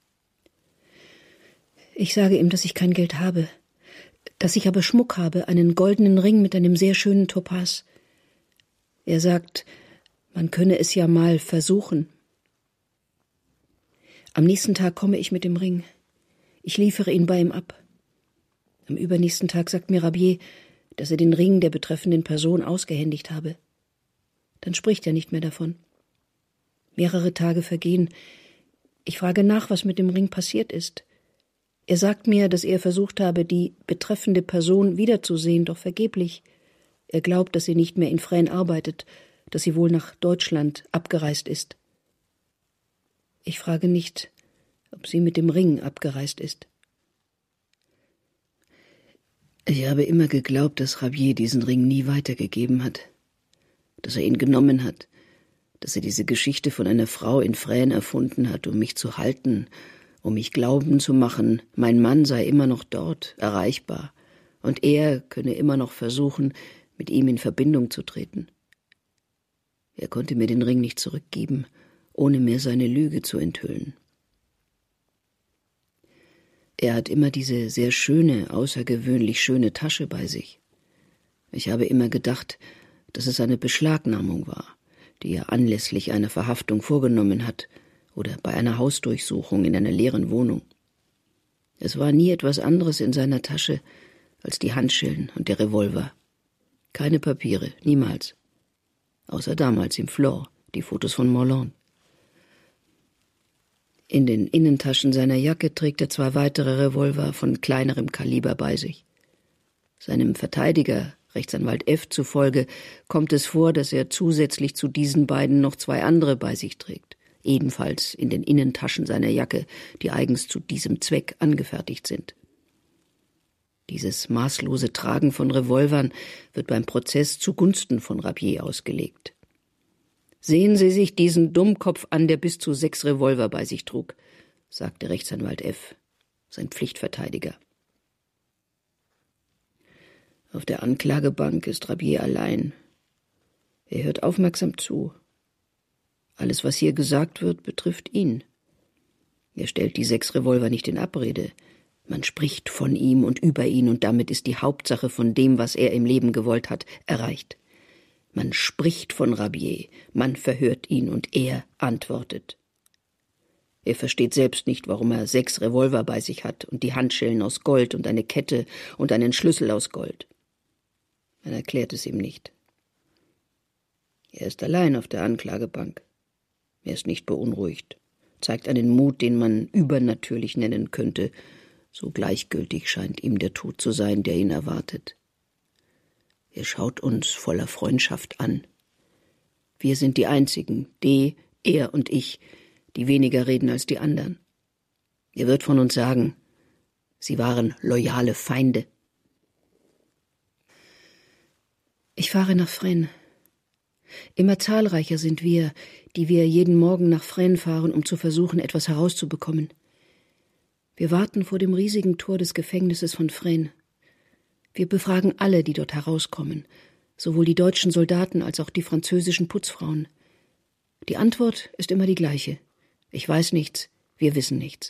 Ich sage ihm, dass ich kein Geld habe, dass ich aber Schmuck habe, einen goldenen Ring mit einem sehr schönen Topaz. Er sagt, man könne es ja mal versuchen. Am nächsten Tag komme ich mit dem Ring. Ich liefere ihn bei ihm ab. Am übernächsten Tag sagt mir Rabier, dass er den Ring der betreffenden Person ausgehändigt habe. Dann spricht er nicht mehr davon. Mehrere Tage vergehen. Ich frage nach, was mit dem Ring passiert ist. Er sagt mir, dass er versucht habe, die betreffende Person wiederzusehen, doch vergeblich. Er glaubt, dass sie nicht mehr in Fresnes arbeitet, dass sie wohl nach Deutschland abgereist ist. Ich frage nicht, ob sie mit dem Ring abgereist ist. Ich habe immer geglaubt, dass Rabier diesen Ring nie weitergegeben hat, dass er ihn genommen hat, dass er diese Geschichte von einer Frau in Fresnes erfunden hat, um mich zu halten, um mich glauben zu machen, mein Mann sei immer noch dort, erreichbar, und er könne immer noch versuchen, mit ihm in Verbindung zu treten. Er konnte mir den Ring nicht zurückgeben, ohne mir seine Lüge zu enthüllen. Er hat immer diese sehr schöne, außergewöhnlich schöne Tasche bei sich. Ich habe immer gedacht, dass es eine Beschlagnahmung war, die er anlässlich einer Verhaftung vorgenommen hat oder bei einer Hausdurchsuchung in einer leeren Wohnung. Es war nie etwas anderes in seiner Tasche als die Handschellen und der Revolver. Keine Papiere, niemals. Außer damals im Flore, die Fotos von Morland. In den Innentaschen seiner Jacke trägt er zwei weitere Revolver von kleinerem Kaliber bei sich. Seinem Verteidiger, Rechtsanwalt F. zufolge, kommt es vor, dass er zusätzlich zu diesen beiden noch zwei andere bei sich trägt, ebenfalls in den Innentaschen seiner Jacke, die eigens zu diesem Zweck angefertigt sind. Dieses maßlose Tragen von Revolvern wird beim Prozess zugunsten von Rabier ausgelegt. »Sehen Sie sich diesen Dummkopf an, der bis zu sechs Revolver bei sich trug«, sagte Rechtsanwalt F., sein Pflichtverteidiger. Auf der Anklagebank ist Rabier allein. Er hört aufmerksam zu. Alles, was hier gesagt wird, betrifft ihn. Er stellt die sechs Revolver nicht in Abrede. Man spricht von ihm und über ihn, und damit ist die Hauptsache von dem, was er im Leben gewollt hat, erreicht. Man spricht von Rabier, man verhört ihn und er antwortet. Er versteht selbst nicht, warum er sechs Revolver bei sich hat und die Handschellen aus Gold und eine Kette und einen Schlüssel aus Gold. Man erklärt es ihm nicht. Er ist allein auf der Anklagebank. Er ist nicht beunruhigt, zeigt einen Mut, den man übernatürlich nennen könnte. So gleichgültig scheint ihm der Tod zu sein, der ihn erwartet. Er schaut uns voller Freundschaft an. Wir sind die Einzigen, D., er und ich, die weniger reden als die anderen. Er wird von uns sagen, sie waren loyale Feinde. Ich fahre nach Fresnes. Immer zahlreicher sind wir, die wir jeden Morgen nach Fresnes fahren, um zu versuchen, etwas herauszubekommen. Wir warten vor dem riesigen Tor des Gefängnisses von Fresnes. Wir befragen alle, die dort herauskommen, sowohl die deutschen Soldaten als auch die französischen Putzfrauen. Die Antwort ist immer die gleiche. Ich weiß nichts, wir wissen nichts.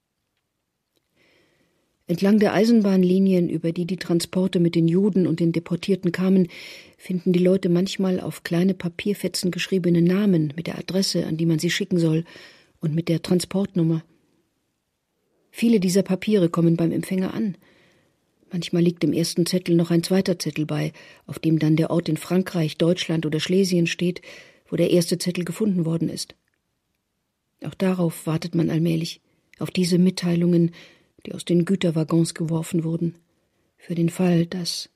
Entlang der Eisenbahnlinien, über die die Transporte mit den Juden und den Deportierten kamen, finden die Leute manchmal auf kleine Papierfetzen geschriebene Namen mit der Adresse, an die man sie schicken soll, und mit der Transportnummer. Viele dieser Papiere kommen beim Empfänger an. Manchmal liegt im ersten Zettel noch ein zweiter Zettel bei, auf dem dann der Ort in Frankreich, Deutschland oder Schlesien steht, wo der erste Zettel gefunden worden ist. Auch darauf wartet man allmählich, auf diese Mitteilungen, die aus den Güterwaggons geworfen wurden, für den Fall, dass...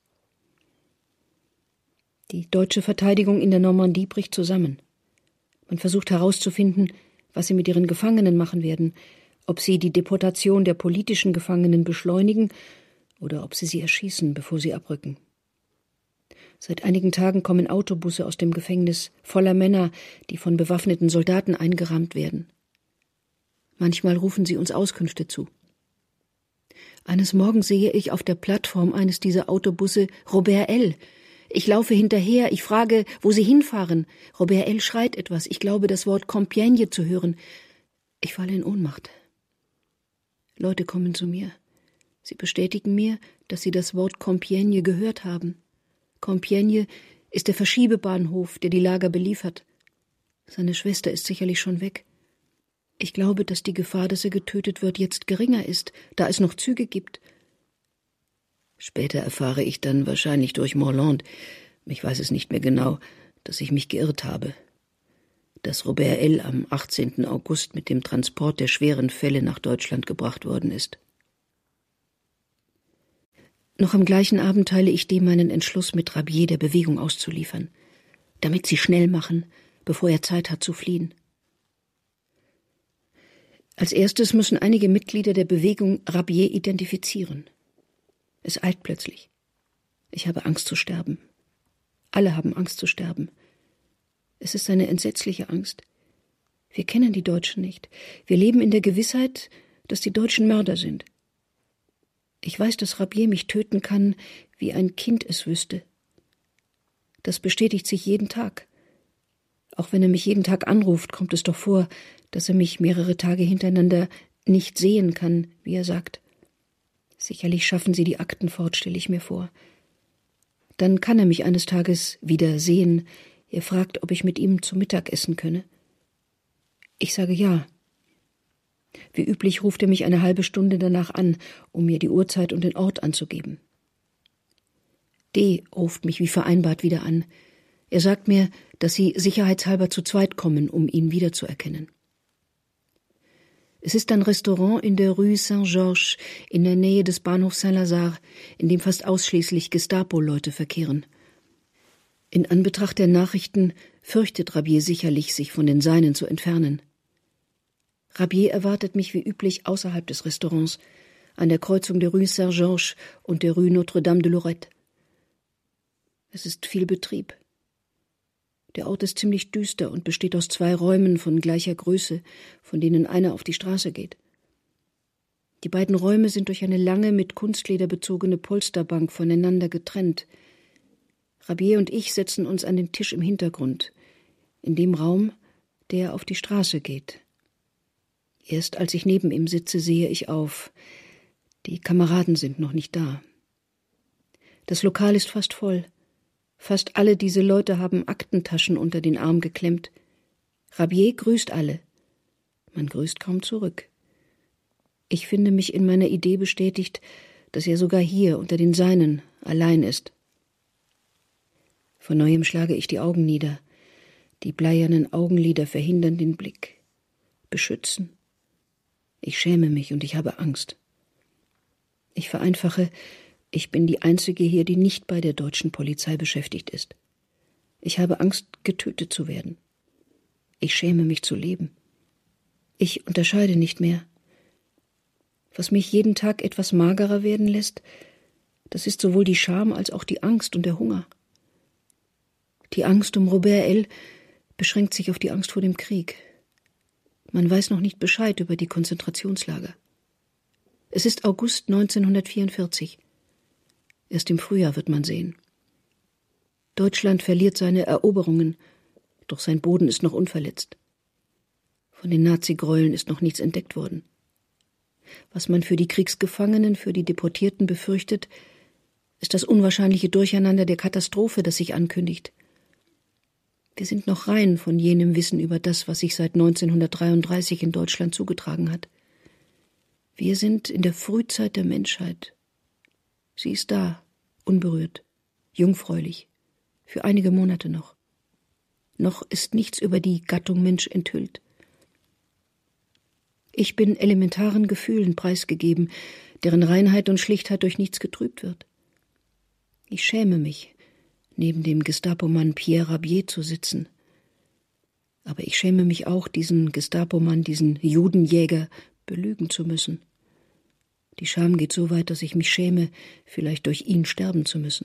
Die deutsche Verteidigung in der Normandie bricht zusammen. Man versucht herauszufinden, was sie mit ihren Gefangenen machen werden, ob sie die Deportation der politischen Gefangenen beschleunigen oder ob sie sie erschießen, bevor sie abrücken. Seit einigen Tagen kommen Autobusse aus dem Gefängnis voller Männer, die von bewaffneten Soldaten eingerahmt werden. Manchmal rufen sie uns Auskünfte zu. Eines Morgens sehe ich auf der Plattform eines dieser Autobusse Robert L. Ich laufe hinterher, ich frage, wo sie hinfahren. Robert L. schreit etwas, ich glaube, das Wort Compiègne zu hören. Ich falle in Ohnmacht. Leute kommen zu mir. Sie bestätigen mir, dass sie das Wort Compiègne gehört haben. Compiègne ist der Verschiebebahnhof, der die Lager beliefert. Seine Schwester ist sicherlich schon weg. Ich glaube, dass die Gefahr, dass er getötet wird, jetzt geringer ist, da es noch Züge gibt. Später erfahre ich dann, wahrscheinlich durch Morland, ich weiß es nicht mehr genau, dass ich mich geirrt habe, dass Robert L. am achtzehnten August mit dem Transport der schweren Fälle nach Deutschland gebracht worden ist. Noch am gleichen Abend teile ich dem meinen Entschluss mit Rabier der Bewegung auszuliefern, damit sie schnell machen, bevor er Zeit hat zu fliehen. Als erstes müssen einige Mitglieder der Bewegung Rabier identifizieren. Es eilt plötzlich. Ich habe Angst zu sterben. Alle haben Angst zu sterben. Es ist eine entsetzliche Angst. Wir kennen die Deutschen nicht. Wir leben in der Gewissheit, dass die Deutschen Mörder sind. Ich weiß, dass Rabier mich töten kann, wie ein Kind es wüsste. Das bestätigt sich jeden Tag. Auch wenn er mich jeden Tag anruft, kommt es doch vor, dass er mich mehrere Tage hintereinander nicht sehen kann, wie er sagt. Sicherlich schaffen sie die Akten fort, stelle ich mir vor. Dann kann er mich eines Tages wieder sehen. Er fragt, ob ich mit ihm zu Mittag essen könne. Ich sage ja. Wie üblich ruft er mich eine halbe Stunde danach an, um mir die Uhrzeit und den Ort anzugeben. D. ruft mich wie vereinbart wieder an. Er sagt mir, dass sie sicherheitshalber zu zweit kommen, um ihn wiederzuerkennen. Es ist ein Restaurant in der Rue Saint-Georges, in der Nähe des Bahnhofs Saint-Lazare, in dem fast ausschließlich Gestapo-Leute verkehren. In Anbetracht der Nachrichten fürchtet Rabier sicherlich, sich von den Seinen zu entfernen. Rabier erwartet mich wie üblich außerhalb des Restaurants, an der Kreuzung der Rue Saint-Georges und der Rue Notre-Dame de Lorette. Es ist viel Betrieb. Der Ort ist ziemlich düster und besteht aus zwei Räumen von gleicher Größe, von denen einer auf die Straße geht. Die beiden Räume sind durch eine lange, mit Kunstleder bezogene Polsterbank voneinander getrennt. Rabier und ich setzen uns an den Tisch im Hintergrund, in dem Raum, der auf die Straße geht. Erst als ich neben ihm sitze, sehe ich auf. Die Kameraden sind noch nicht da. Das Lokal ist fast voll. Fast alle diese Leute haben Aktentaschen unter den Arm geklemmt. Rabier grüßt alle. Man grüßt kaum zurück. Ich finde mich in meiner Idee bestätigt, dass er sogar hier unter den Seinen allein ist. Von neuem schlage ich die Augen nieder. Die bleiernen Augenlider verhindern den Blick, beschützen. Ich schäme mich und ich habe Angst. Ich vereinfache, ich bin die Einzige hier, die nicht bei der deutschen Polizei beschäftigt ist. Ich habe Angst, getötet zu werden. Ich schäme mich zu leben. Ich unterscheide nicht mehr. Was mich jeden Tag etwas magerer werden lässt, das ist sowohl die Scham als auch die Angst und der Hunger. Die Angst um Robert L. beschränkt sich auf die Angst vor dem Krieg. Man weiß noch nicht Bescheid über die Konzentrationslager. Es ist August neunzehnhundertvierundvierzig. Erst im Frühjahr wird man sehen. Deutschland verliert seine Eroberungen, doch sein Boden ist noch unverletzt. Von den Nazi-Gräueln ist noch nichts entdeckt worden. Was man für die Kriegsgefangenen, für die Deportierten befürchtet, ist das unwahrscheinliche Durcheinander der Katastrophe, das sich ankündigt. Wir sind noch rein von jenem Wissen über das, was sich seit neunzehnhundertdreiunddreißig in Deutschland zugetragen hat. Wir sind in der Frühzeit der Menschheit. Sie ist da, unberührt, jungfräulich, für einige Monate noch. Noch ist nichts über die Gattung Mensch enthüllt. Ich bin elementaren Gefühlen preisgegeben, deren Reinheit und Schlichtheit durch nichts getrübt wird. Ich schäme mich, neben dem Gestapomann Pierre Rabier zu sitzen. Aber ich schäme mich auch, diesen Gestapomann, diesen Judenjäger, belügen zu müssen. Die Scham geht so weit, dass ich mich schäme, vielleicht durch ihn sterben zu müssen.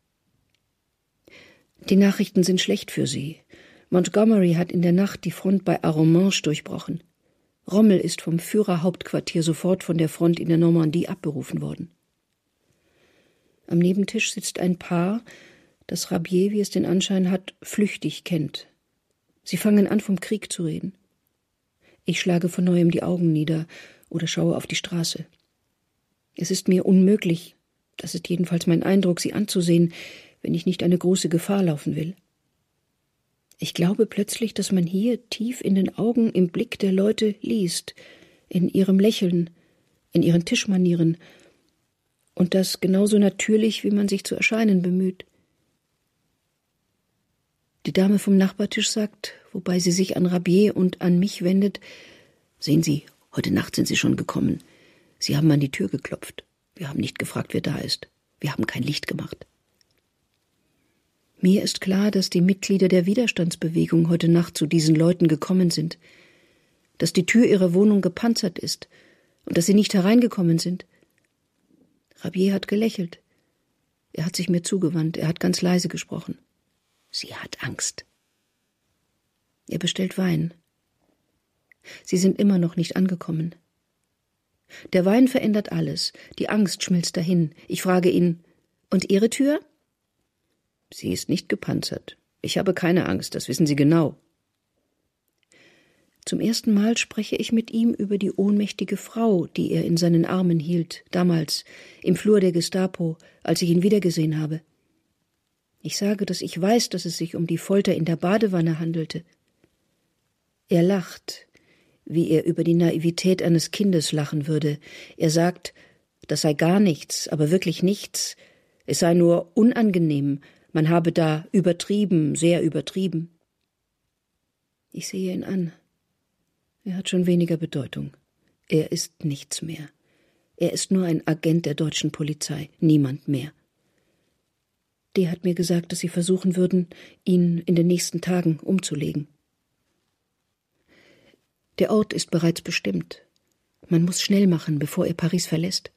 Die Nachrichten sind schlecht für Sie. Montgomery hat in der Nacht die Front bei Arromanches durchbrochen. Rommel ist vom Führerhauptquartier sofort von der Front in der Normandie abberufen worden. Am Nebentisch sitzt ein Paar, das Rabier, wie es den Anschein hat, flüchtig kennt. Sie fangen an, vom Krieg zu reden. Ich schlage von neuem die Augen nieder oder schaue auf die Straße. Es ist mir unmöglich, das ist jedenfalls mein Eindruck, sie anzusehen, wenn ich nicht eine große Gefahr laufen will. Ich glaube plötzlich, dass man hier tief in den Augen, im Blick der Leute liest, in ihrem Lächeln, in ihren Tischmanieren, und das genauso natürlich, wie man sich zu erscheinen bemüht. Die Dame vom Nachbartisch sagt, wobei sie sich an Rabier und an mich wendet: »Sehen Sie, heute Nacht sind Sie schon gekommen. Sie haben an die Tür geklopft. Wir haben nicht gefragt, wer da ist. Wir haben kein Licht gemacht.« Mir ist klar, dass die Mitglieder der Widerstandsbewegung heute Nacht zu diesen Leuten gekommen sind, dass die Tür ihrer Wohnung gepanzert ist und dass sie nicht hereingekommen sind. Rabier hat gelächelt. Er hat sich mir zugewandt, er hat ganz leise gesprochen. Sie hat Angst. Er bestellt Wein. Sie sind immer noch nicht angekommen. Der Wein verändert alles, die Angst schmilzt dahin. Ich frage ihn: Und Ihre Tür? Sie ist nicht gepanzert. Ich habe keine Angst, das wissen Sie genau. Zum ersten Mal spreche ich mit ihm über die ohnmächtige Frau, die er in seinen Armen hielt, damals im Flur der Gestapo, als ich ihn wiedergesehen habe. Ich sage, dass ich weiß, dass es sich um die Folter in der Badewanne handelte. Er lacht, wie er über die Naivität eines Kindes lachen würde. Er sagt, das sei gar nichts, aber wirklich nichts. Es sei nur unangenehm, man habe da übertrieben, sehr übertrieben. Ich sehe ihn an. Er hat schon weniger Bedeutung. Er ist nichts mehr. Er ist nur ein Agent der deutschen Polizei, niemand mehr. Der hat mir gesagt, dass sie versuchen würden, ihn in den nächsten Tagen umzulegen. Der Ort ist bereits bestimmt. Man muss schnell machen, bevor er Paris verlässt.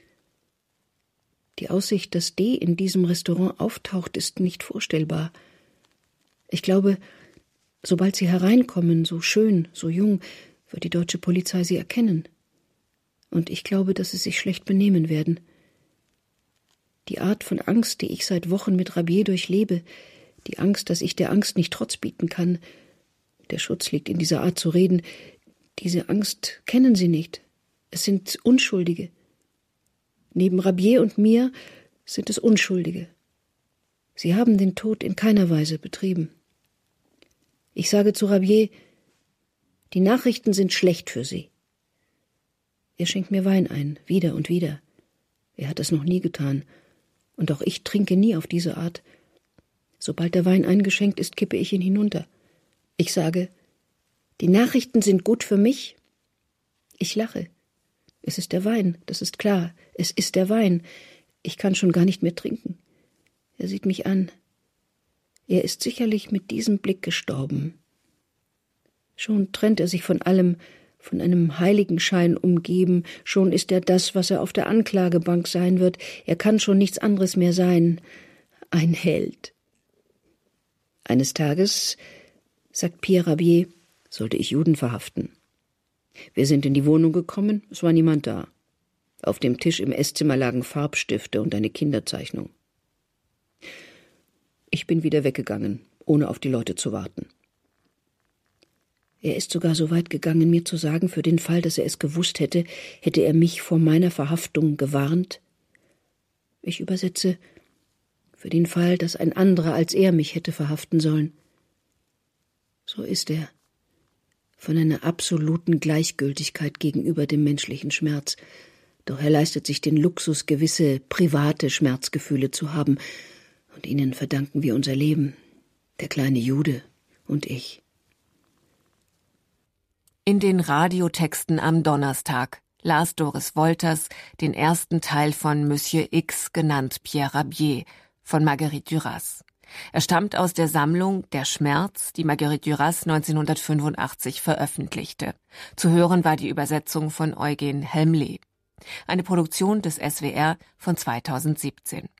Die Aussicht, dass D in diesem Restaurant auftaucht, ist nicht vorstellbar. Ich glaube, sobald sie hereinkommen, so schön, so jung, wird die deutsche Polizei sie erkennen. Und ich glaube, dass sie sich schlecht benehmen werden. Die Art von Angst, die ich seit Wochen mit Rabier durchlebe, die Angst, dass ich der Angst nicht Trotz bieten kann, der Schutz liegt in dieser Art zu reden, diese Angst kennen sie nicht. Es sind Unschuldige. Neben Rabier und mir sind es Unschuldige. Sie haben den Tod in keiner Weise betrieben. Ich sage zu Rabier, die Nachrichten sind schlecht für Sie. Er schenkt mir Wein ein, wieder und wieder. Er hat es noch nie getan. Und auch ich trinke nie auf diese Art. Sobald der Wein eingeschenkt ist, kippe ich ihn hinunter. Ich sage, die Nachrichten sind gut für mich. Ich lache. Es ist der Wein, das ist klar. Es ist der Wein. Ich kann schon gar nicht mehr trinken. Er sieht mich an. Er ist sicherlich mit diesem Blick gestorben. Schon trennt er sich von allem, von einem Heiligenschein umgeben. Schon ist er das, was er auf der Anklagebank sein wird. Er kann schon nichts anderes mehr sein. Ein Held. Eines Tages, sagt Pierre Rabier, sollte ich Juden verhaften. Wir sind in die Wohnung gekommen, es war niemand da. Auf dem Tisch im Esszimmer lagen Farbstifte und eine Kinderzeichnung. Ich bin wieder weggegangen, ohne auf die Leute zu warten. Er ist sogar so weit gegangen, mir zu sagen, für den Fall, dass er es gewusst hätte, hätte er mich vor meiner Verhaftung gewarnt. Ich übersetze, für den Fall, dass ein anderer als er mich hätte verhaften sollen. So ist er. Von einer absoluten Gleichgültigkeit gegenüber dem menschlichen Schmerz. Doch er leistet sich den Luxus, gewisse private Schmerzgefühle zu haben. Und ihnen verdanken wir unser Leben. Der kleine Jude und ich. In den Radiotexten am Donnerstag las Doris Wolters den ersten Teil von Monsieur X, genannt Pierre Rabier, von Marguerite Duras. Er stammt aus der Sammlung Der Schmerz, die Marguerite Duras neunzehnhundertfünfundachtzig veröffentlichte. Zu hören war die Übersetzung von Eugen Helmle. Eine Produktion des S W R von zweitausendsiebzehn.